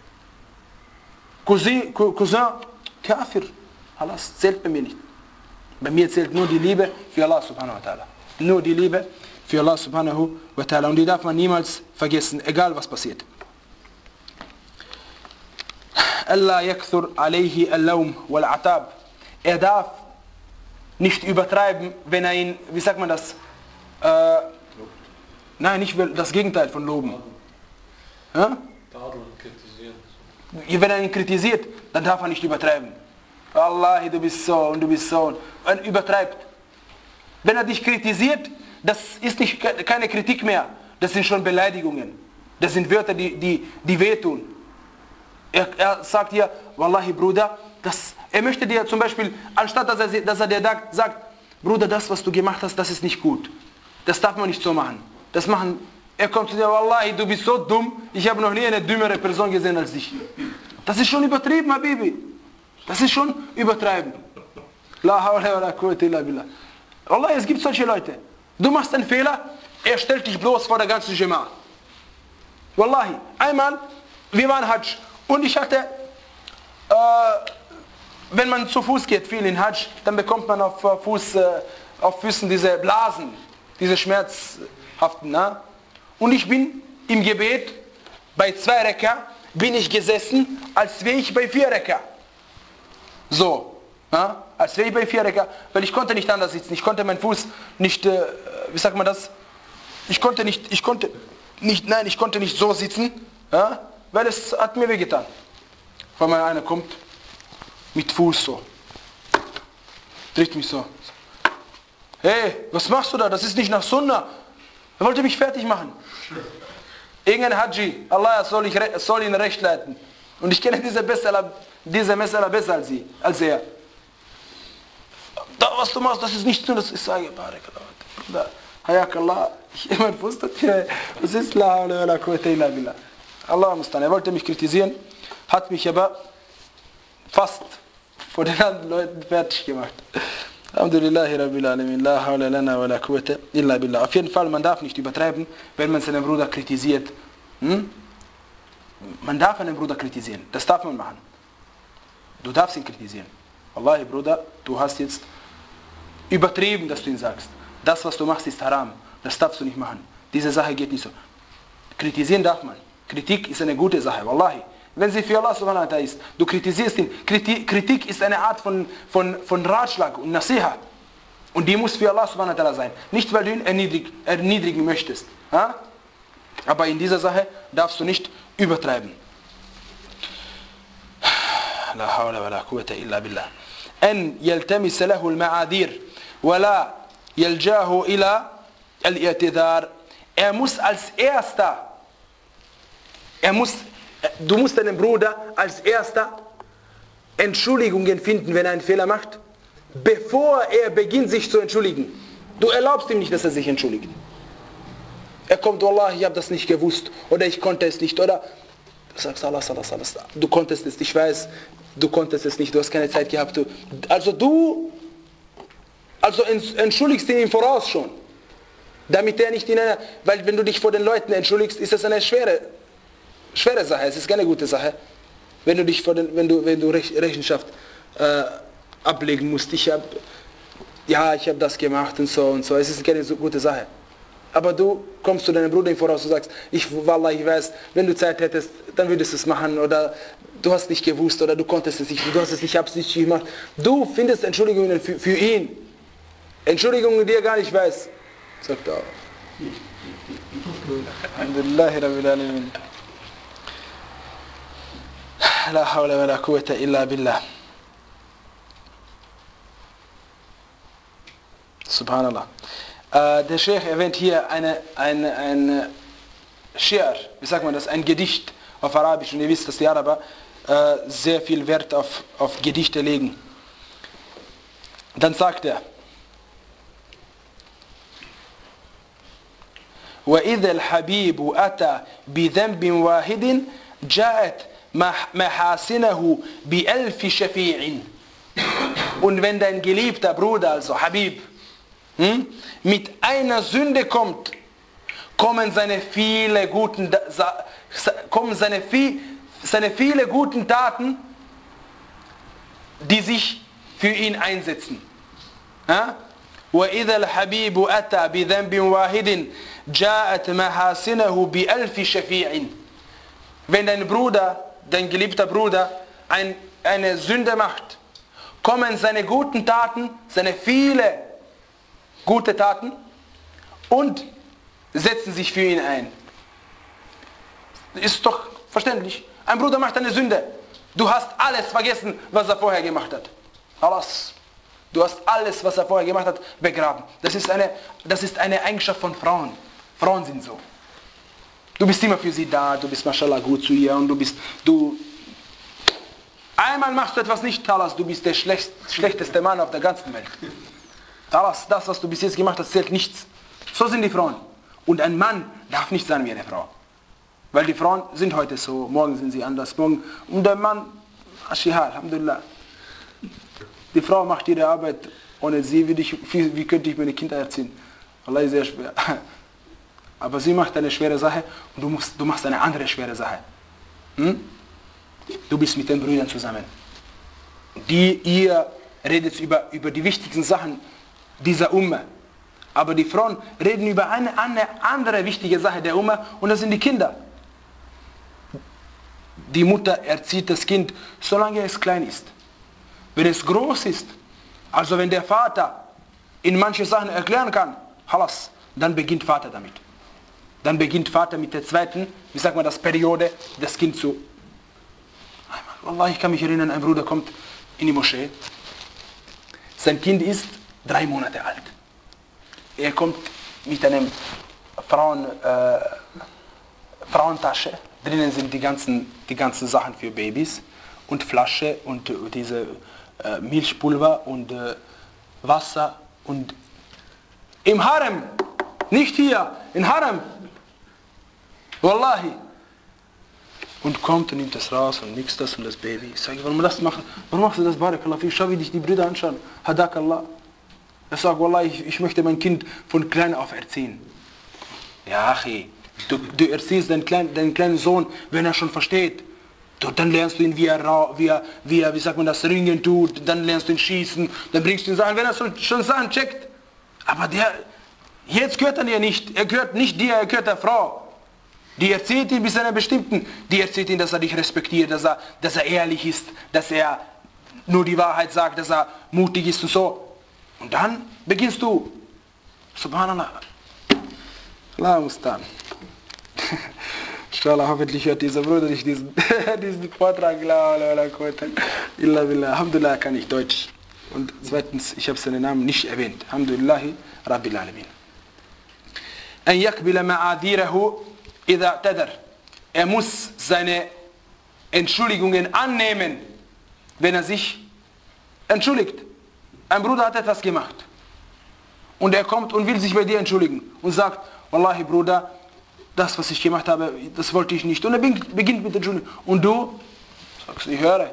Cousin, Cousin, Kafir. Alles zählt bei mir nicht. Bei mir zählt nur die Liebe für Allah subhanahu wa ta'ala. Nur die Liebe für Allah subhanahu wa ta'ala. Und die darf man niemals vergessen, egal was passiert. Allah yakthur alayhi al-lawm wal-atab. Er darf nicht übertreiben, wenn er ihn, wie sagt man das? Äh, nein, nicht das Gegenteil von loben. Ja? Wenn er ihn kritisiert, dann darf er nicht übertreiben. Allah, du bist so und du bist so. Und er übertreibt. Wenn er dich kritisiert, das ist nicht, keine Kritik mehr. Das sind schon Beleidigungen. Das sind Wörter, die, die, die wehtun. Er, er sagt dir, Wallahi Bruder, das, er möchte dir zum Beispiel, anstatt dass er, dass er dir sagt, Bruder, das was du gemacht hast, das ist nicht gut. Das darf man nicht so machen. Das machen, er kommt zu dir, Wallahi, du bist so dumm, ich habe noch nie eine dümmere Person gesehen als dich. Das ist schon übertrieben, Habibi. Das ist schon übertrieben. La hawla wa la quwwata illa billah. Wallahi, es gibt solche Leute. Du machst einen Fehler, er stellt dich bloß vor der ganzen Jama'a. Wallahi, einmal wir waren Hajj und ich hatte, äh, wenn man zu Fuß geht, viel in Hajj, dann bekommt man auf, Fuß, äh, auf Füßen diese Blasen, diese schmerzhaften. Ne? Und ich bin im Gebet, bei zwei Rekka, bin ich gesessen, als wäre ich bei vier Rekka. So, ne? Als wäre ich bei vier Rekka, weil ich konnte nicht anders sitzen, ich konnte meinen Fuß nicht, äh, wie sagt man das, ich konnte nicht, ich konnte nicht, nein, ich konnte nicht so sitzen, ja? Weil es hat mir wehgetan. Wenn mal einer kommt, mit Fuß so, trifft mich so. Hey, was machst du da? Das ist nicht nach Sunnah. Er wollte mich fertig machen. Irgendein Haji, Allah soll, ich, soll ihn recht leiten. Und ich kenne diese Messeler, diese Messeler besser als, sie, als er. Da, was du machst, das ist nicht so, das ist, sage, Barakallah. Hayakallah, ich immer wusste, das ist la hawla wa la quwwata illa billah. Allah mustan. Er wollte mich kritisieren, hat mich aber fast vor den anderen Leuten fertig gemacht. Alhamdulillahi Rabbil Alamin, la hawla lana wa la quwwata illa billah. Auf jeden Fall, man darf nicht übertreiben, wenn man seinen Bruder kritisiert. Hm? Man darf einen Bruder kritisieren, das darf man machen. Du darfst ihn kritisieren. Wallahi Bruder, du hast jetzt übertrieben, dass du ihn sagst. Das, was du machst, ist haram. Das darfst du nicht machen. Diese Sache geht nicht so. Kritisieren darf man. Kritik ist eine gute Sache, wallahi. Wenn sie für Allah subhanahu wa ta'ala ist, du kritisierst ihn. Kritik ist eine Art von, von, von Ratschlag und Nasiha. Und die muss für Allah subhanahu wa ta'ala sein. Nicht, weil du ihn erniedrig, erniedrigen möchtest. Ha? Aber in dieser Sache darfst du nicht übertreiben. La hawla wa la quwwata illa billah. An yaltamis lahu al-ma'adir wa la yaljahu ila al-i'tidar. Er muss als erster, er muss, du musst deinen Bruder als erster Entschuldigungen finden, wenn er einen Fehler macht, bevor er beginnt, sich zu entschuldigen. Du erlaubst ihm nicht, dass er sich entschuldigt. Er kommt, Wallah, ich habe das nicht gewusst, oder ich konnte es nicht, oder du sagst, Allah, Allah, Allah, du konntest es, ich weiß, du konntest es nicht, du hast keine Zeit gehabt. Du, also du, also entschuldigst ihn im Voraus schon, damit er nicht in einer, weil wenn du dich vor den Leuten entschuldigst, ist das eine schwere, schwere Sache, es ist keine gute Sache, wenn du dich vor den, wenn du, wenn du Rechenschaft äh, ablegen musst. Ich habe, ja, ich habe das gemacht und so und so, es ist keine so gute Sache. Aber du kommst zu deinem Bruder im Voraus und sagst, ich, Wallah, ich weiß, wenn du Zeit hättest, dann würdest du es machen, oder du hast nicht gewusst, oder du konntest es nicht, du hast es nicht absichtlich gemacht. Du findest Entschuldigungen für, für ihn. Entschuldigungen, die er gar nicht weiß. Sagt er. Alhamdulillahi Rabbil Alamin. La hawla wa la quwwata illa billah. Subhanallah. Uh, der Sheikh erwähnt hier eine, eine, eine Schi'r, wie sagt man das, ein Gedicht auf Arabisch. Und ihr wisst, dass die Araber uh, sehr viel Wert auf, auf Gedichte legen. Dann sagt er, وَإِذَا الْحَبِيبُ أَتَى بِذَنْبٍ وَاحِدٍ جَاءَتْ مَحَاسِنَهُ بِأَلْفِ شَفِيعٍ. Und wenn dein geliebter Bruder, also Habib, hm, mit einer Sünde kommt, kommen seine viele guten, kommen seine, viel, seine viele guten Taten, die sich für ihn einsetzen. Ja? وَإِذَا الْحَبِيبُ أَتَى بِذَنْبٍ وَاحِدٍ جَاءَتْ مَحَاسِنَهُ بِأَلْفِ شَفِيعٍ. Wenn dein Bruder, dein geliebter Bruder, ein, eine Sünde macht, kommen seine guten Taten, seine viele gute Taten und setzen sich für ihn ein. Ist doch verständlich. Ein Bruder macht eine Sünde. Du hast alles vergessen, was er vorher gemacht hat. Alles. Du hast alles, was er vorher gemacht hat, begraben. Das ist eine, das ist eine Eigenschaft von Frauen. Frauen sind so. Du bist immer für sie da, du bist mashallah gut zu ihr und du bist, du... Einmal machst du etwas nicht, Talas, du bist der schlecht, schlechteste Mann auf der ganzen Welt. Talas, das, was du bis jetzt gemacht hast, zählt nichts. So sind die Frauen. Und ein Mann darf nicht sein wie eine Frau. Weil die Frauen sind heute so, morgen sind sie anders, morgen... Und der Mann, Ashihal, Alhamdulillah. Die Frau macht ihre Arbeit, ohne sie, wie, ich, wie, wie könnte ich meine Kinder erziehen? Allah ist sehr schwer. Aber sie macht eine schwere Sache und du, musst, du machst eine andere schwere Sache. Hm? Du bist mit den Brüdern zusammen. Die, ihr redet über, über die wichtigsten Sachen dieser Umma. Aber die Frauen reden über eine, eine andere wichtige Sache der Umma und das sind die Kinder. Die Mutter erzieht das Kind, solange es klein ist. Wenn es groß ist, also wenn der Vater in manche Sachen erklären kann, halas, dann beginnt Vater damit. Dann beginnt Vater mit der zweiten, wie sagt man das, Periode, das Kind zu... Wallah, ich kann mich erinnern, ein Bruder kommt in die Moschee. Sein Kind ist drei Monate alt. Er kommt mit einem Frauen, äh, Frauentasche. Drinnen sind die ganzen, die ganzen Sachen für Babys und Flasche und äh, diese äh, Milchpulver und äh, Wasser und im Harem, nicht hier, im Harem. Wallahi. Und kommt und nimmt das raus und mixt das und das Baby. Ich sage, warum, das machen? Warum machst du das, Barakallah? Schau, wie dich die Brüder anschauen. Hadakallah. Er sagt, Wallah, ich, ich möchte mein Kind von klein auf erziehen. Ja, Achi, du, du erziehst deinen kleinen, deinen kleinen Sohn, wenn er schon versteht. Du, dann lernst du ihn, wie er, wie er, wie er, wie sagt man das, ringen tut. Dann lernst du ihn schießen. Dann bringst du ihn Sachen, wenn er schon, schon Sachen checkt. Aber der, jetzt gehört er dir nicht. Er gehört nicht dir, er gehört der Frau. Die erzählt ihn bis zu einer bestimmten, die erzählt ihn, dass er dich respektiert, dass er, dass er ehrlich ist, dass er nur die Wahrheit sagt, dass er mutig ist und so. Und dann beginnst du. Subhanallah. Allah muss dann. Inshallah, hoffentlich hört dieser Bruder nicht diesen, diesen Vortrag. Alhamdulillah kann ich Deutsch. Und zweitens, ich habe seinen Namen nicht erwähnt. Alhamdulillahi Rabbil Alamin. An yakbila ma'adirahu idha tadar. Er muss seine Entschuldigungen annehmen, wenn er sich entschuldigt. Ein Bruder hat etwas gemacht. Und er kommt und will sich bei dir entschuldigen. Und sagt, Wallahi Bruder, das was ich gemacht habe, das wollte ich nicht. Und er beginnt mit Entschuldigung. Und du sagst, ich höre.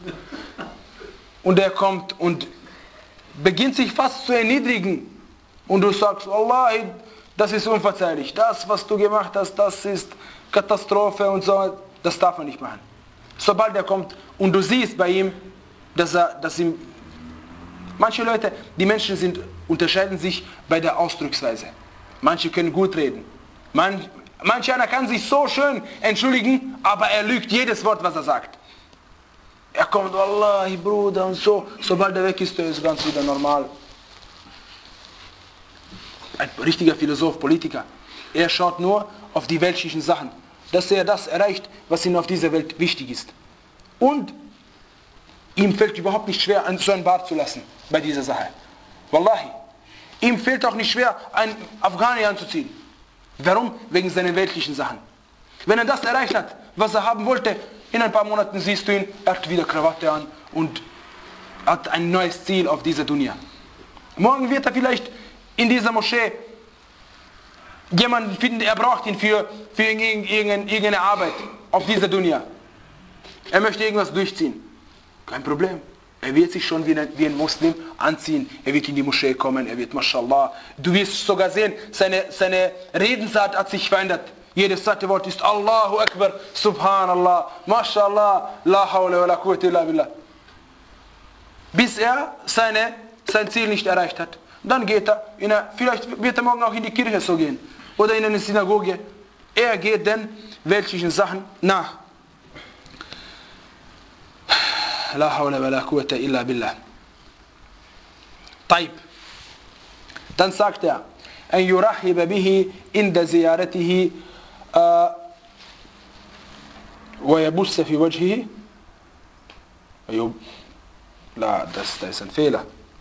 Und er kommt und beginnt sich fast zu erniedrigen. Und du sagst, Wallahi, das ist unverzeihlich. Das, was du gemacht hast, das ist Katastrophe und so. Das darf man nicht machen. Sobald er kommt und du siehst bei ihm, dass er, dass ihm, manche Leute, die Menschen sind, unterscheiden sich bei der Ausdrucksweise. Manche können gut reden. Man, manch einer kann sich so schön entschuldigen, aber er lügt jedes Wort, was er sagt. Er kommt, Wallahi, Bruder, und so. Sobald er weg ist, er ist ganz wieder normal. Ein richtiger Philosoph, Politiker. Er schaut nur auf die weltlichen Sachen. Dass er das erreicht, was ihm auf dieser Welt wichtig ist. Und ihm fällt überhaupt nicht schwer, so ein Bart zu lassen bei dieser Sache. Wallahi. Ihm fällt auch nicht schwer, einen Afghani anzuziehen. Warum? Wegen seinen weltlichen Sachen. Wenn er das erreicht hat, was er haben wollte, in ein paar Monaten siehst du ihn, er hat wieder Krawatte an und hat ein neues Ziel auf dieser Dunya. Morgen wird er vielleicht in dieser Moschee jemanden finden, er braucht ihn für, für irgendeine Arbeit auf dieser Dunya. Er möchte irgendwas durchziehen. Kein Problem. Er wird sich schon wie ein, wie ein Muslim anziehen. Er wird in die Moschee kommen, er wird, Mashallah. Du wirst sogar sehen, seine, seine Redensart hat sich verändert. Jedes zweite Wort ist Allahu Akbar, Subhanallah, Mashallah, La hawla wa la quwwata illa billah. Bis er seine, sein Ziel nicht erreicht hat. Dann geht er, in eine, vielleicht wird er morgen auch in die Kirche so gehen. Oder in eine Synagoge. Er geht den weltlichen Sachen nach. La hawla wa la quwwata illa billah. Taib. Dann sagt er, an yurahiba bihi inda ziyaratihi wa yabussa fi wajhihi. La, das, das ist ein Fehler.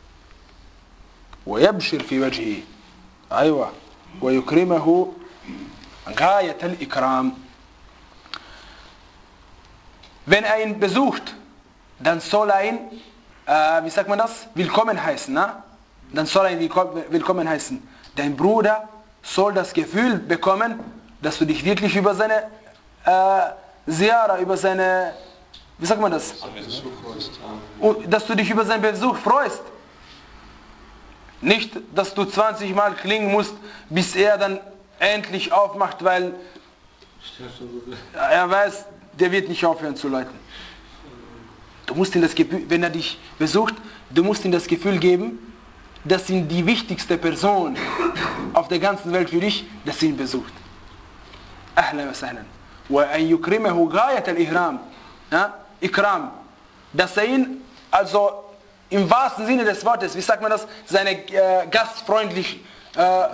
ويبشر في وجهه أيوة ويكرمه غاية الإكرام. Wenn er ihn besucht, dann soll er ihn, äh, wie sagt man das, willkommen heißen. Ne? Dann soll er ihn willkommen heißen. Dein Bruder soll das Gefühl bekommen, dass du dich wirklich über seine äh, Ziara, über seine, wie sagt man das? Dass du dich über seinen Besuch freust. Nicht, dass du zwanzig Mal klingen musst, bis er dann endlich aufmacht, weil er weiß, der wird nicht aufhören zu läuten. Du musst ihm das Gefühl, wenn er dich besucht, du musst ihm das Gefühl geben, dass ihn die wichtigste Person auf der ganzen Welt für dich, dass sie ihn besucht. Ahlan wa sahlan. Wa an yukrimahu ghayat al-ihram. Ja? Ikram. Dass er ihn, also im wahrsten Sinne des Wortes, wie sagt man das, seine äh, gastfreundlich, äh, äh?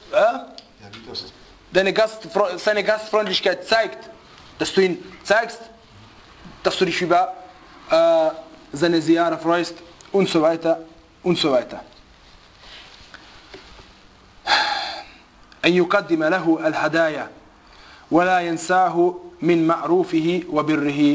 Deine Gastfre- seine Gastfreundlichkeit zeigt, dass du ihn zeigst, dass du dich über äh, seine Ziyara freust und so weiter und so weiter. أن يقدم له الهدايا ولا ينساه من معروفه وبره.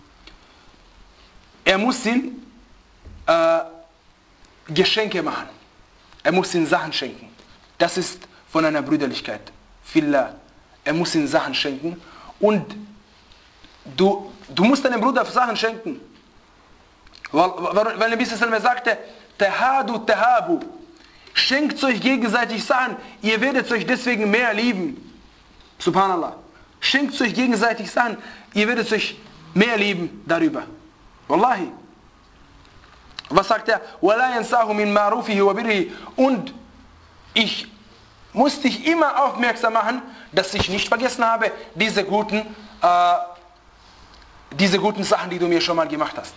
Er muss ihn äh, Geschenke machen. Er muss ihn Sachen schenken. Das ist von einer Brüderlichkeit. Fillah. Er muss ihn Sachen schenken. Und du, du musst deinem Bruder Sachen schenken. Weil, weil Nabi sallallahu sagte, Tahadu tahabu. Schenkt euch gegenseitig Sachen, ihr werdet euch deswegen mehr lieben. Subhanallah. Schenkt euch gegenseitig Sachen, ihr werdet euch mehr lieben darüber. Wallahi. Was sagt er? وَلَا يَنْسَاهُ مِنْ مَعْرُوفِهِ وَبِرِهِ. Und ich muss dich immer aufmerksam machen, dass ich nicht vergessen habe, diese guten, äh, diese guten Sachen, die du mir schon mal gemacht hast.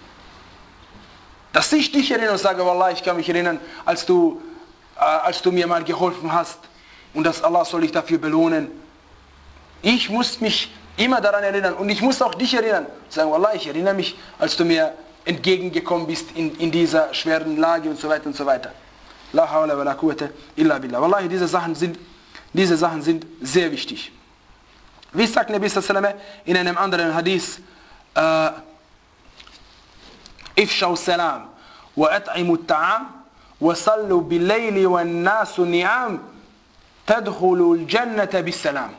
Dass ich dich erinnere und sage, Wallah, ich kann mich erinnern, als du, äh, als du mir mal geholfen hast und dass Allah soll dich dafür belohnen. Ich muss mich immer daran erinnern und ich muss auch dich erinnern. Sagen, Wallah, ich erinnere mich, als du mir entgegengekommen bist in, in dieser schweren Lage und so weiter und so weiter. La hawla wa la quwwata illa billah. Wallahi, diese Sachen sind, diese Sachen sind sehr wichtig. Wie sagt Nabi sallallahu alaihi wasallam in einem anderen Hadith, äh, افشوا السلام وأطعموا الطعام وصلوا بالليل والناس نيام تدخلوا الجنة بالسلام.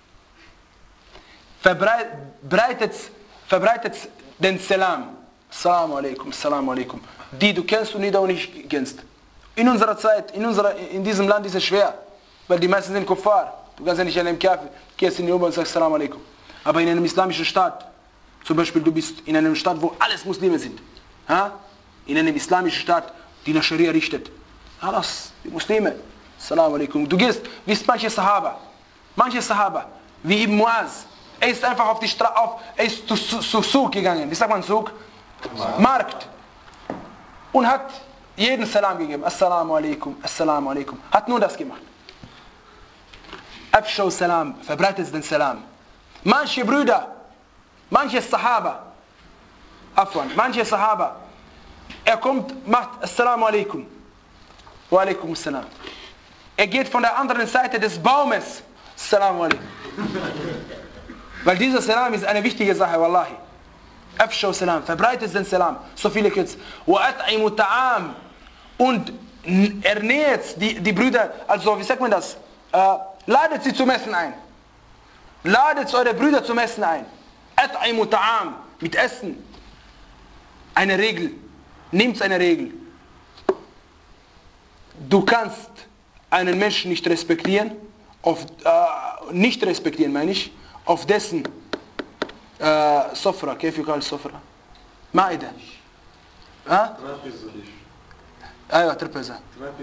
Verbreitet, verbreitet den Salam. Assalamu alaikum, assalamu alaikum. Die du kennst und die du nicht kennst. In unserer Zeit, in, unserer, in diesem Land ist es schwer, weil die meisten sind Kuffar. Du kannst ja nicht in einem Kaffee, gehst in die Umwelt und sagst Assalamu alaikum. Aber in einem islamischen Staat, zum Beispiel du bist in einem Staat, wo alles Muslime sind, ha? In einem islamischen Staat, die nach Scharia richtet. Alles, die Muslime. Assalamu alaikum. Du gehst, wie ist manche Sahaba, manche Sahaba, wie Ibn Muaz, er ist einfach auf die Straße, auf, er ist zu, zu, zu Suk gegangen. Wie sagt man Suk? Markt. Markt. Und hat jeden Salam gegeben. Assalamu alaikum, assalamu alaikum. Hat nur das gemacht. Afshaw Salam, verbreitet den Salam. Manche Brüder, manche Sahaba, Afwan, manche Sahaba, er kommt, macht Assalamu alaikum. Wa alaikum assalam. Er geht von der anderen Seite des Baumes. Assalamu alaikum. Weil dieser Salam ist eine wichtige Sache, Wallahi. Afshaw Salam, verbreitet den Salam. So viele Kids. Wa at'imu ta'am. Und ernährt die, die Brüder, also wie sagt man das? Äh, ladet sie zum Essen ein. Ladet eure Brüder zum Essen ein. At'imu ta'am. Mit Essen. Eine Regel. Nehmt eine Regel. Du kannst einen Menschen nicht respektieren, auf, äh, nicht respektieren meine ich, auf dessen äh, Sofra, كيف يقال Sofra? Maida. ها؟ أيوة Trapeza.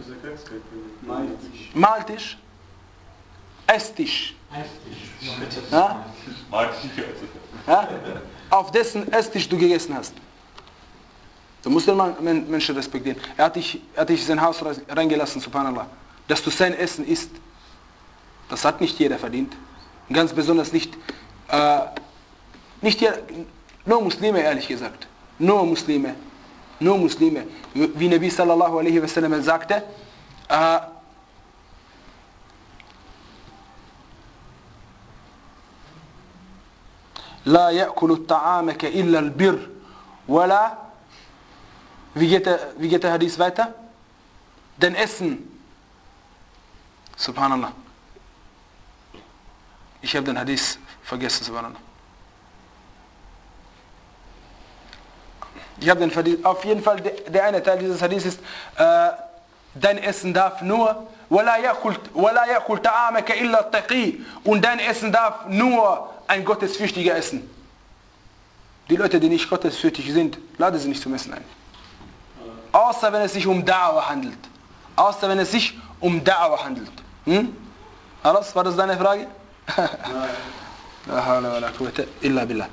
Maltisch. Esstisch. Ja? Ja? Auf dessen Esstisch du gegessen hast. Du musst den Menschen respektieren. Er hat dich, er hat dich in sein Haus reingelassen, subhanallah. Dass du sein Essen isst, das hat nicht jeder verdient. Ganz besonders nicht, äh, nicht jeder, nur Muslime, ehrlich gesagt. Nur Muslime. Nur Muslime. Wie Nabi sallallahu alaihi wasallam sagte, äh, لا يأكل طعامك إلا البر ولا. Wie geht der, wie geht der Hadith weiter? Denn Essen, subhanallah. Ich habe den Hadith vergessen, subhanallah. Ich habe den Hadith, auf jeden Fall, der, der eine Teil dieses Hadiths ist, äh, dein Essen darf nur, وَلَا يَأْكُلْ تَعَامَكَ إِلَّا التَّقِي. Und dein Essen darf nur ein gottesfürchtiger essen. Die Leute, die nicht gottesfürchtig sind, lade sie nicht zum Essen ein. Außer wenn es sich um Da'wah handelt. Außer wenn es sich um Da'wah handelt. Hm? Alles? War das deine Frage? Nein. Illa billah.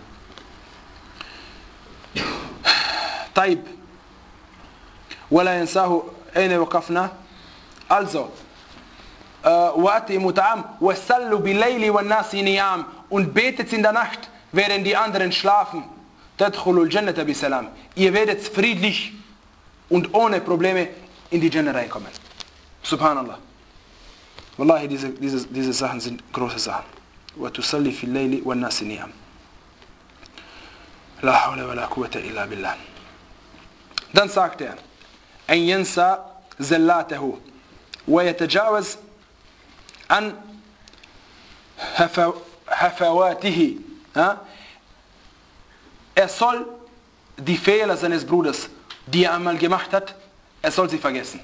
طيب ولا ينساه أين وقفنا also وأطعموا الطعام وصلوا بالليل والناس نيام und betet in der Nacht, während die anderen schlafen. تدخلوا الجنة بسلام. Ihr werdet friedlich und ohne Probleme in die Jannah reinkommen. Subhanallah. Wallahi, diese, diese, diese Sachen sind große Sachen. وتصلي في الليل والناس نيام. لا حول ولا قوة إلا بالله. Dann sagt er, أن ينسى زلاته ويتجاوز عن هفواته. Er soll die Fehler seines Bruders, die er einmal gemacht hat, er soll sie vergessen.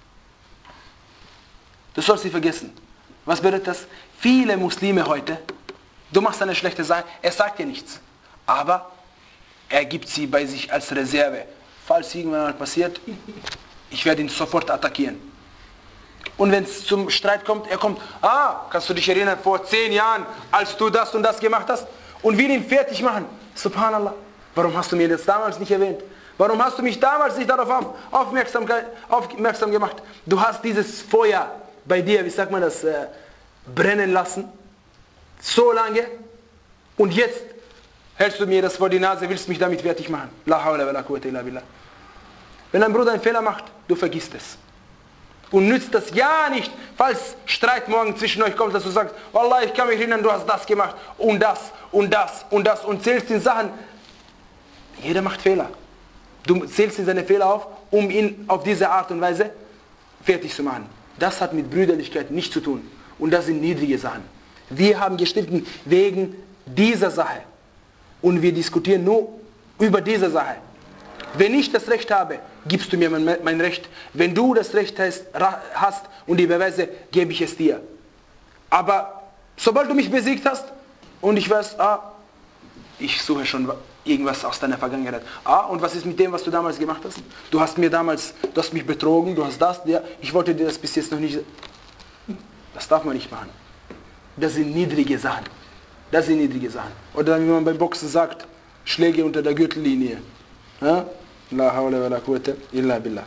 Du sollst sie vergessen. Was bedeutet das? Viele Muslime heute, du machst eine schlechte Sache, er sagt dir nichts, aber er gibt sie bei sich als Reserve. Falls irgendwann mal passiert, ich werde ihn sofort attackieren. Und wenn es zum Streit kommt, er kommt, ah, kannst du dich erinnern, vor zehn Jahren, als du das und das gemacht hast, und will ihn fertig machen. Subhanallah, warum hast du mir das damals nicht erwähnt? Warum hast du mich damals nicht darauf auf, aufmerksam, aufmerksam gemacht? Du hast dieses Feuer bei dir, wie sagt man das, äh, brennen lassen, so lange, und jetzt hältst du mir das vor die Nase, willst mich damit fertig machen. La hawla wa la quwwata illa billah. Wenn ein Bruder einen Fehler macht, du vergisst es. Und nützt das ja nicht, falls Streit morgen zwischen euch kommt, dass du sagst, Wallah, ich kann mich erinnern, du hast das gemacht und das und das und das und zählst in Sachen. Jeder macht Fehler. Du zählst in seine Fehler auf, um ihn auf diese Art und Weise fertig zu machen. Das hat mit Brüderlichkeit nichts zu tun. Und das sind niedrige Sachen. Wir haben gestritten wegen dieser Sache. Und wir diskutieren nur über diese Sache. Wenn ich das Recht habe, gibst du mir mein, mein Recht. Wenn du das Recht hast, hast und die Beweise, gebe ich es dir. Aber sobald du mich besiegt hast und ich weiß, ah, ich suche schon irgendwas aus deiner Vergangenheit. Ah, und was ist mit dem, was du damals gemacht hast? Du hast mir damals, du hast mich betrogen, du hast das, ja, ich wollte dir das bis jetzt noch nicht. Das darf man nicht machen. Das sind niedrige Sachen. Das sind niedrige Sachen. Oder wie man beim Boxen sagt, Schläge unter der Gürtellinie. Ja? La hawla wa la quwwata illa billah.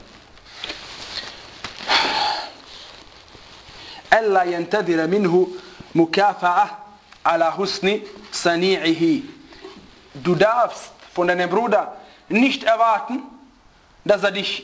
Alla yantadhira minhu mukafa'ah ala husni sani'ihi. Du darfst von deinem Bruder nicht erwarten, dass er dich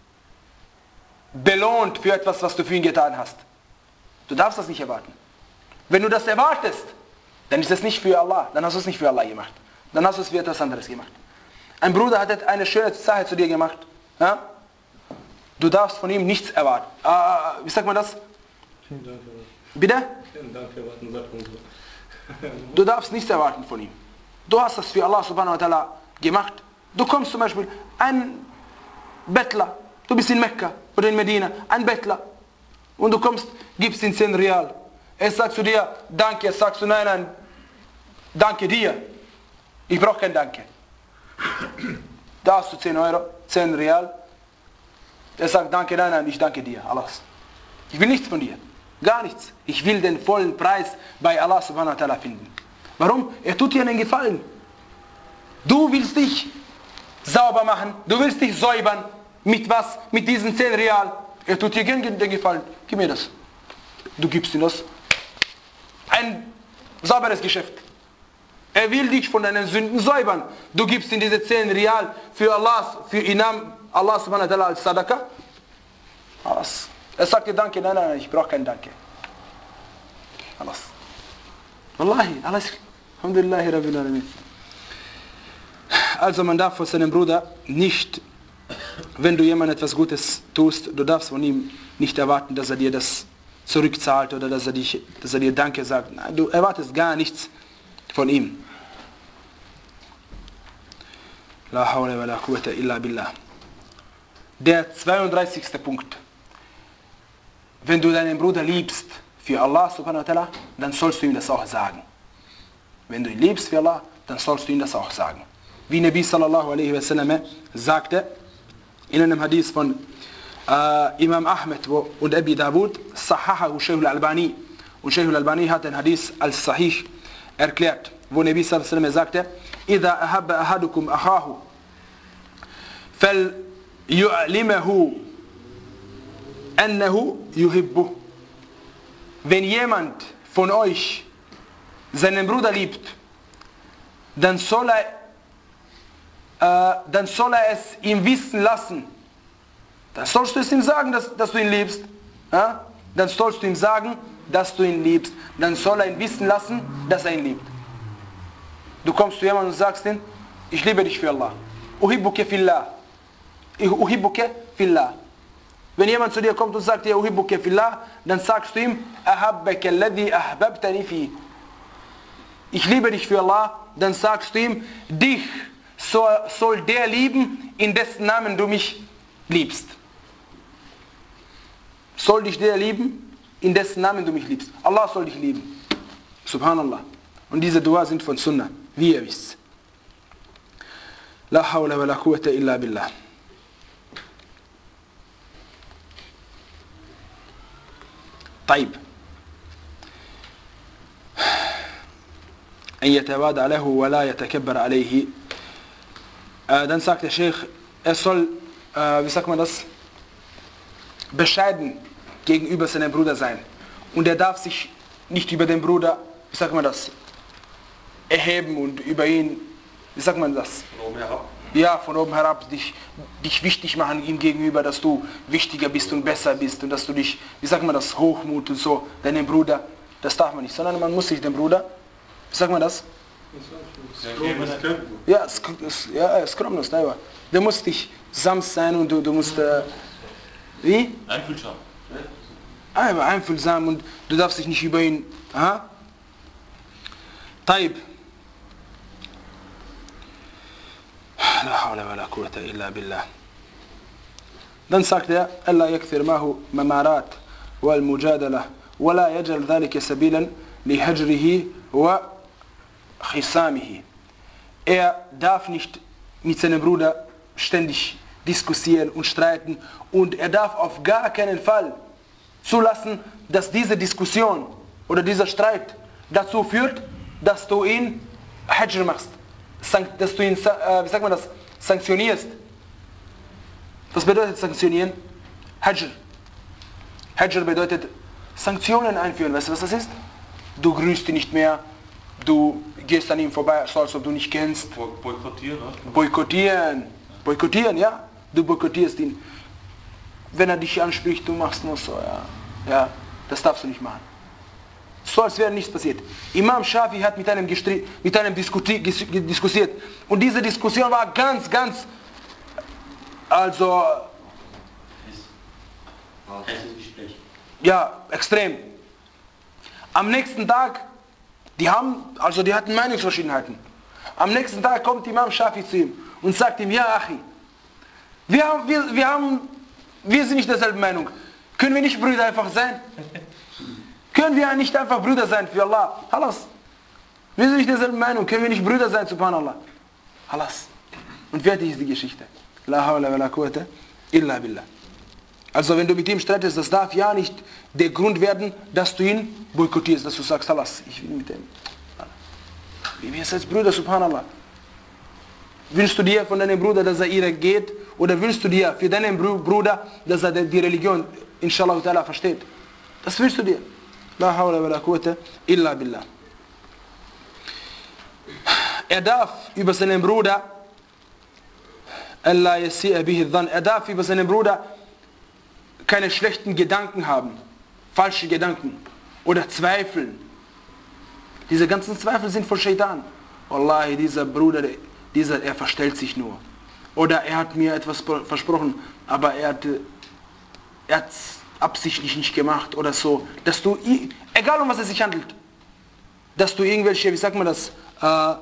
belohnt für etwas, was du für ihn getan hast. Du darfst das nicht erwarten. Wenn du das erwartest, dann ist es nicht für Allah. Dann hast du es nicht für Allah gemacht. Dann hast du es für etwas anderes gemacht. Ein Bruder hat eine schöne Sache zu dir gemacht. Ja? Du darfst von ihm nichts erwarten. Ah, wie sagt man das? Vielen Dank. Bitte? Vielen Dank erwarten, sagt man so. Du darfst nichts erwarten von ihm. Du hast das für Allah subhanahu wa ta'ala gemacht. Du kommst zum Beispiel, ein Bettler, du bist in Mekka oder in Medina, ein Bettler, und du kommst, gibst ihm zehn Rial. Er sagt zu dir, danke, sagst du, nein, nein, danke dir. Ich brauche kein Danke. Da hast du zehn Euro, zehn Rial. Er sagt, danke, nein, nein, ich danke dir, Allah. Ich will nichts von dir, gar nichts. Ich will den vollen Preis bei Allah subhanahu wa ta'ala finden. Warum? Er tut dir einen Gefallen. Du willst dich sauber machen, du willst dich säubern. Mit was? Mit diesen zehn Rial. Er tut dir gerne den Gefallen. Gib mir das. Du gibst ihm das. Ein sauberes Geschäft. Er will dich von deinen Sünden säubern. Du gibst ihm diese zehn Rial für Allah, für Inam, Allah subhanahu wa ta'ala als Sadaqa. Alles. Er sagt dir Danke, nein, nein, ich brauche kein Danke. Alles. Wallahi, alles. Alhamdulillahi Rabbil Alamin. Also man darf von seinem Bruder nicht, wenn du jemandem etwas Gutes tust, du darfst von ihm nicht erwarten, dass er dir das zurückzahlt oder dass er, dich, dass er dir Danke sagt. Nein, du erwartest gar nichts von ihm. La hawla wa la quwwata illa billah. Der zweiunddreißigste Punkt. Wenn du deinen Bruder liebst für Allah subhanahu wa ta'ala, dann sollst du ihm das auch sagen. Wenn du ihn liebst für Allah, dann sollst du ihm das auch sagen. wie Nabi sallallahu alaihi wasallam sagte, in einem Hadith von äh, Imam Ahmed und Abi Dawud, Sahahahu Shaykh al-Albani. Und Shaykh al-Albani hat den Hadith als Sahih erklärt, wo Nabi sallallahu alaihi wasallam sagte, إِذَا أَحَبَّ أَحَدُكُمْ أَخَاهُ فَلْيُعْلِمَهُ أَنَّهُ يُحِبُّهُ. Wenn jemand von euch seinen Bruder liebt, dann soll er, äh, dann soll er es ihm wissen lassen. Dann sollst du es ihm sagen, dass, dass du ihn liebst. Ja? Dann sollst du ihm sagen, dass du ihn liebst. Dann soll er ihn wissen lassen, dass er ihn liebt. Du kommst zu jemandem und sagst ihm, ich liebe dich für Allah. Uhibbuke fillah. Uhibbuke fillah. Wenn jemand zu dir kommt und sagt dir, Uhibbuke fillah, dann sagst du ihm, Ahabbaka alladhi ahbabtani fi. Ich liebe dich für Allah, dann sagst du ihm, dich soll, soll der lieben, in dessen Namen du mich liebst. Soll dich der lieben, in dessen Namen du mich liebst. Allah soll dich lieben. Subhanallah. Und diese Dua sind von Sunnah, wie ihr wisst. La hawla wa la quwwata illa billah. طيب أن يتواضع له ولا يتكبر عليه. Äh, dann sagt der Sheikh, er soll, äh, wie sagt man das, bescheiden gegenüber seinem Bruder sein. Und er darf sich nicht über den Bruder, wie sagt man das, erheben und über ihn, wie sagt man das? Von oben herab. Ja, von oben herab dich, dich wichtig machen ihm gegenüber, dass du wichtiger bist und besser bist und dass du dich, wie sagt man das, Hochmut und so, deinem Bruder, das darf man nicht, sondern man muss sich dem Bruder, wie sagt man das? Ja, ja, Skromnost, ja, du musst dich sanft sein und du, du musst, äh, wie? Einfühlsam. Einmal einfühlsam und du darfst dich nicht über ihn, aha. Taib. La hawla wa la quwwata illa billah. Dann sagt er, Allah yakthir mahu mamarat wal mujadala wa la yajal dhalika sabilan li hajrihi wa khisamihi. Er darf nicht mit seinem Bruder ständig diskutieren und streiten und er darf auf gar keinen Fall zulassen, dass diese Diskussion oder dieser Streit dazu führt, dass du ihn Hajr machst, dass du ihn, äh, wie sagt man das, sanktionierst. Was bedeutet sanktionieren? Hajr. Hajr bedeutet Sanktionen einführen. Weißt du, was das ist? Du grüßt ihn nicht mehr, du gehst an ihm vorbei, so als ob du nicht kennst. Boykottieren, ne? Boykottieren. Boykottieren, ja. Du boykottierst ihn. Wenn er dich anspricht, du machst nur so, ja. Ja, das darfst du nicht machen. So als wäre nichts passiert. Imam Shafi hat mit einem, gestri- mit einem diskuti- diskutiert. Und diese Diskussion war ganz, ganz, also, ja, extrem. Am nächsten Tag, die haben, also die hatten Meinungsverschiedenheiten. Am nächsten Tag kommt Imam Shafi zu ihm und sagt ihm, ja, Achi, wir haben, wir, wir haben, wir sind nicht derselben Meinung. Können wir nicht Brüder einfach sein? Können wir nicht einfach Brüder sein für Allah? Halas. Wir sind nicht derselben Meinung. Können wir nicht Brüder sein, subhanallah? Halas. Und fertig ist die Geschichte. La hawla wa la quwwata illa billah. Also wenn du mit ihm streitest, das darf ja nicht der Grund werden, dass du ihn boykottierst, dass du sagst, halas, ich will mit ihm. Wir sind Brüder, subhanallah. Wünschst du dir von deinem Bruder, dass er ihre geht? Oder wünschst du dir für deinen Bruder, dass er die Religion, inshallah ta'ala, versteht? Das wünschst du dir. La hawla wa la quwwata illa billah. Er darf über seinen Bruder, Allah yasi'a bihi dhann, er darf über seinen Bruder keine schlechten Gedanken haben, falsche Gedanken oder Zweifeln. Diese ganzen Zweifel sind von Shaitan. Wallahi, dieser Bruder, dieser, er verstellt sich nur. Oder er hat mir etwas versprochen, aber er hat er hat's absichtlich nicht gemacht oder so. Dass du, egal um was es sich handelt, dass du irgendwelche, wie sagt man das, äh,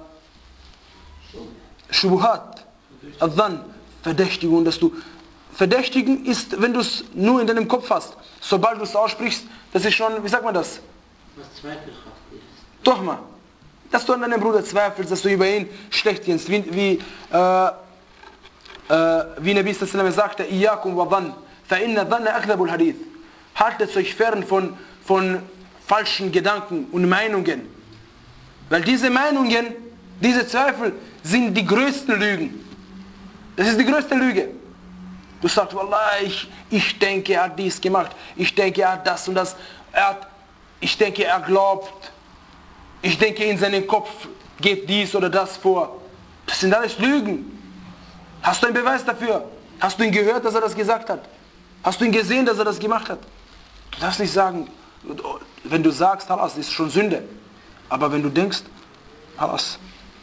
Shubuhat, Adhan, Verdächtigung, dass du, Verdächtigen ist, wenn du es nur in deinem Kopf hast. Sobald du es aussprichst, das ist schon, wie sagt man das? Was Zweifel hat. Doch mal. dass du an deinem Bruder zweifelst, dass du über ihn schlecht denkst, wie, wie, äh, äh, wie Nabi sallallahu alaihi wasallam sagte, Iyakum wa dhann, fa inna dhanna akdhabul hadith. Haltet euch fern von, von falschen Gedanken und Meinungen. Weil diese Meinungen, diese Zweifel sind die größten Lügen. Das ist die größte Lüge. Du sagst, Wallah, ich, ich denke, er hat dies gemacht. Ich denke, er hat das und das. Er hat, ich denke, er glaubt. Ich denke, in seinem Kopf geht dies oder das vor. Das sind alles Lügen. Hast du einen Beweis dafür? Hast du ihn gehört, dass er das gesagt hat? Hast du ihn gesehen, dass er das gemacht hat? Du darfst nicht sagen, wenn du sagst, halas, ist schon Sünde. Aber wenn du denkst, halas.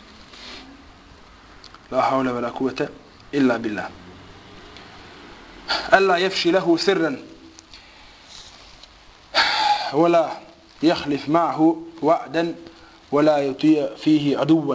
La hawla wa la quwwata illa billah. ألا يفشي له سرا ولا يخلف معه وعدا ولا يطيع فيه عدوا.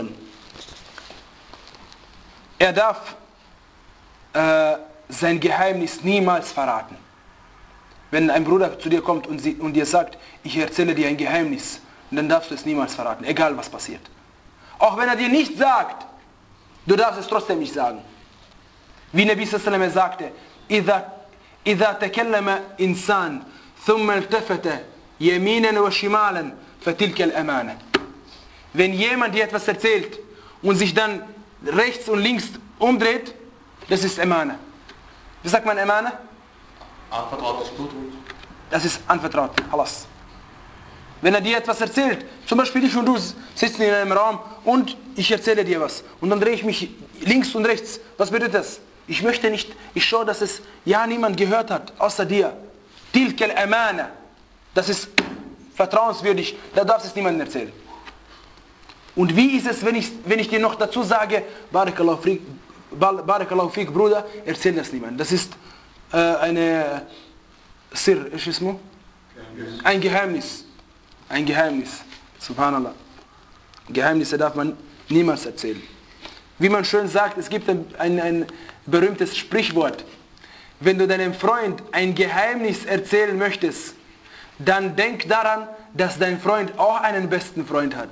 Er darf äh, sein Geheimnis niemals verraten. Wenn ein Bruder zu dir kommt und, sie, und dir sagt, ich erzähle dir ein Geheimnis, dann darfst du es niemals verraten, egal was passiert. Auch wenn er dir nicht sagt, du darfst es trotzdem nicht sagen. Wie Nabi sallallahu alaihi wasallam sagte, إذا إذا تكلم إنسان ثم التفت يمينا وشمالا فتلك الأمانة. Wenn jemand dir etwas erzählt und sich dann rechts und links umdreht, das ist Amana. Wie sagt man Amana? Anvertrautes Blut. Das ist anvertraut. Halas. Wenn er dir etwas erzählt, zum Beispiel ich und du sitzen in einem Raum und ich erzähle dir was und dann drehe ich mich links und rechts. Was bedeutet das? Ich möchte nicht, ich schaue, dass es ja niemand gehört hat, außer dir. Tilkel Amana. Das ist vertrauenswürdig, da darfst du es niemandem erzählen. Und wie ist es, wenn ich, wenn ich dir noch dazu sage, Barakallahu fik, Barakallahu fik, Bruder, erzähl das niemandem. Das ist äh, eine Sir, ein Geheimnis. Ein Geheimnis. Subhanallah. Geheimnisse darf man niemals erzählen. Wie man schön sagt, es gibt ein, ein, ein berühmtes Sprichwort. Wenn du deinem Freund ein Geheimnis erzählen möchtest, dann denk daran, dass dein Freund auch einen besten Freund hat.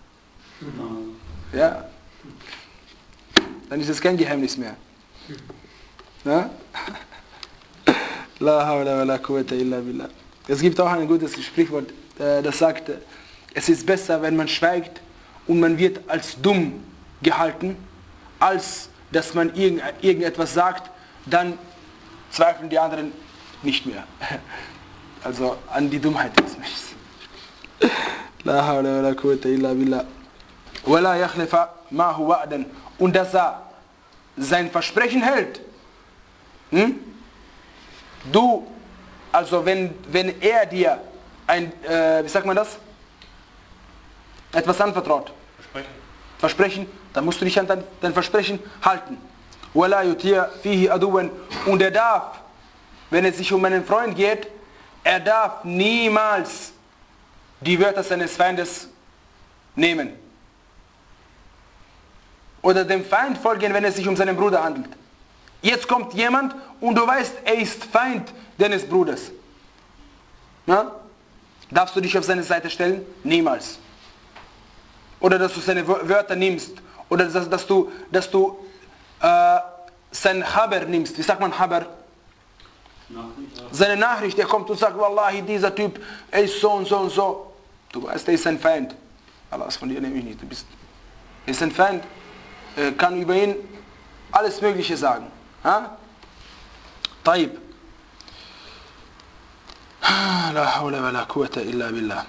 Ja. Dann ist es kein Geheimnis mehr. Ja? La hawla wa la quwwata illa billah. Es gibt auch ein gutes Sprichwort, das sagt, es ist besser, wenn man schweigt und man wird als dumm gehalten, als dass man irgend, irgendetwas sagt, dann zweifeln die anderen nicht mehr. Also an die Dummheit des Menschen. La hawla wa la quwwata illa billah. Wala yakhlifa ma'hu wa'dan. Und dass er sein Versprechen hält. Hm? Du, also wenn, wenn er dir ein, äh, wie sagt man das? Etwas anvertraut. Versprechen. Versprechen, dann musst du dich an dein, dein Versprechen halten. Wala yutia fihi aduwan. Und er darf, wenn es sich um einen Freund geht, er darf niemals die Wörter seines Feindes nehmen. Oder dem Feind folgen, wenn es sich um seinen Bruder handelt. Jetzt kommt jemand und du weißt, er ist Feind deines Bruders. Na? Darfst du dich auf seine Seite stellen? Niemals. Oder dass du seine Wörter nimmst. Oder dass, dass du, dass du äh, sein Haber nimmst. Wie sagt man Haber? Nachricht, ja. Seine Nachricht, er kommt und sagt, Wallahi, dieser Typ, er ist so und so und so. Du weißt, er ist ein Feind. Allah, von dir nehme ich nicht. Du bist, er ist ein Feind. Er kann über ihn alles Mögliche sagen. Ha? Taib. La hawla wa la quwwata illa billah.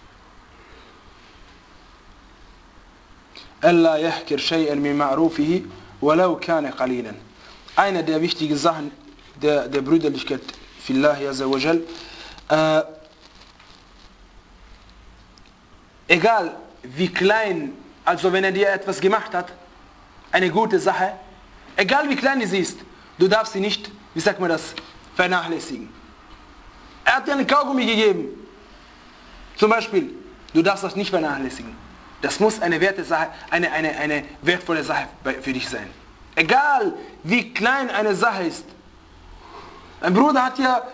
ألا يحكر شيئا من معروفه ولو كان قليلا. Eine der wichtigen Sachen der, der Brüderlichkeit Fillahi Azza wa Jal, äh, egal wie klein, also wenn er dir etwas gemacht hat, eine gute Sache, egal wie klein sie ist, du darfst sie nicht, wie sagt man das, vernachlässigen. Er hat dir einen Kaugummi gegeben, zum Beispiel, du darfst das nicht vernachlässigen. Das muss eine, werte Sache, eine, eine, eine wertvolle Sache für dich sein. Egal wie klein eine Sache ist. Ein Bruder hat ja,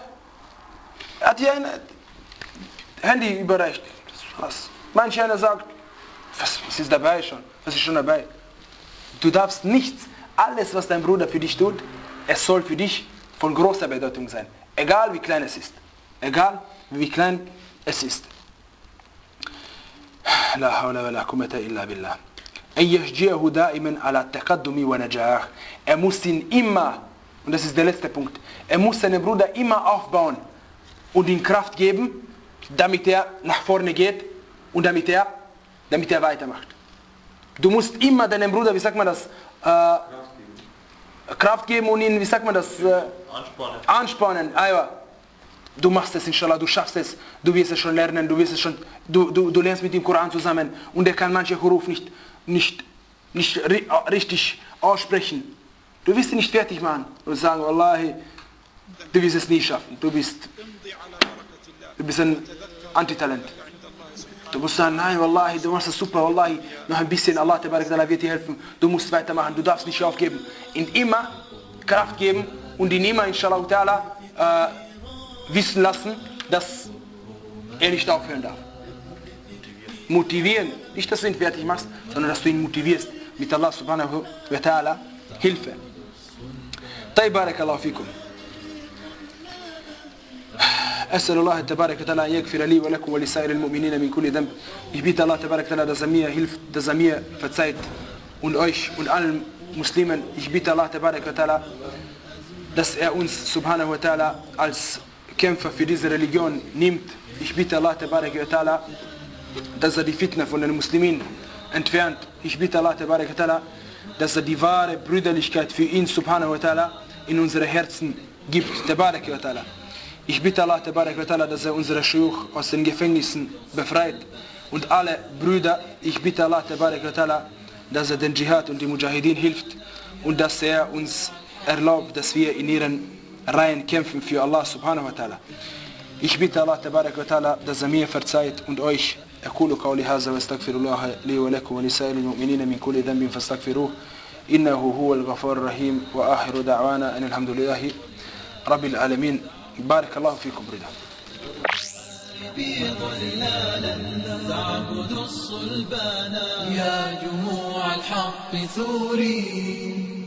hat ja ein Handy überreicht. Was? Manch einer sagt Was, was ist dabei schon? Was ist schon dabei? Du darfst nichts, alles was dein Bruder für dich tut, es soll für dich von großer Bedeutung sein. Egal wie klein es ist. Egal wie klein es ist. La hawla wa la quwwata illa billah. Er muss ihn immer, und das ist der letzte Punkt, er muss seinen Bruder immer aufbauen und ihm Kraft geben, damit er nach vorne geht und damit er, damit er weitermacht. Du musst immer deinem Bruder, wie sagt man das, äh, Kraft geben und ihn, wie sagt man das, äh, Anspornen. Anspornen. Ah, du machst es, inshallah, du schaffst es, du wirst es schon lernen, du wirst es schon, du, du, du lernst mit dem Koran zusammen und er kann manche Huruf nicht, nicht, nicht richtig aussprechen. Du wirst ihn nicht fertig machen und sagen, Wallahi, du wirst es nie schaffen, du bist, du bist ein Antitalent. Du musst sagen, nein, Wallahi, du machst es super, Wallahi, noch ein bisschen, Allah wird dir helfen, du musst weitermachen, du darfst nicht aufgeben. Ihn immer Kraft geben und ihn immer, inshallah ta'ala, äh, wissen lassen, dass er nicht aufhören darf. Motivieren, nicht, dass du ihn fertig machst, sondern dass du ihn motivierst mit Allah subhanahu wa ta'ala Hilfe. طيب بارك الله فيكم. أسأل الله تبارك وتعالى أن يغفر لي ولكم ولسائر المؤمنين من كل ذنب. Ich bitte Allah تبارك وتعالى, dass er mir hilft, dass er mir verzeiht und euch und allen Muslimen. Ich bitte Allah تبارك وتعالى, dass er uns subhanahu wa ta'ala als Kämpfer für diese Religion nimmt. Ich bitte Allah تبارك وتعالى, dass er die Fitna von den Muslimen entfernt. Ich bitte Allah تبارك وتعالى, dass er die wahre Brüderlichkeit für ihn subhanahu wa ta'ala in unsere Herzen gibt. تبارك وتعالى. Ich bitte Allah تبارك وتعالى, dass er unsere Schuch aus den Gefängnissen befreit und alle Brüder. Ich bitte Allah تبارك وتعالى, dass er den Dschihad und die Mujahideen hilft und dass er uns erlaubt, dass wir in ihren Reihen kämpfen für Allah subhanahu wa ta'ala. Ich bitte Allah تبارك وتعالى, dass er mir verzeiht und euch. أقول قولي هذا واستغفر الله لي ولكم ولسائر المؤمنين من كل ذنب فاستغفروه إنه هو الغفور الرحيم وآخر دعوانا أن الحمد لله رب العالمين. بارك الله فيكم بردا. تعبد الصلبانا يا جموع الحق ثوري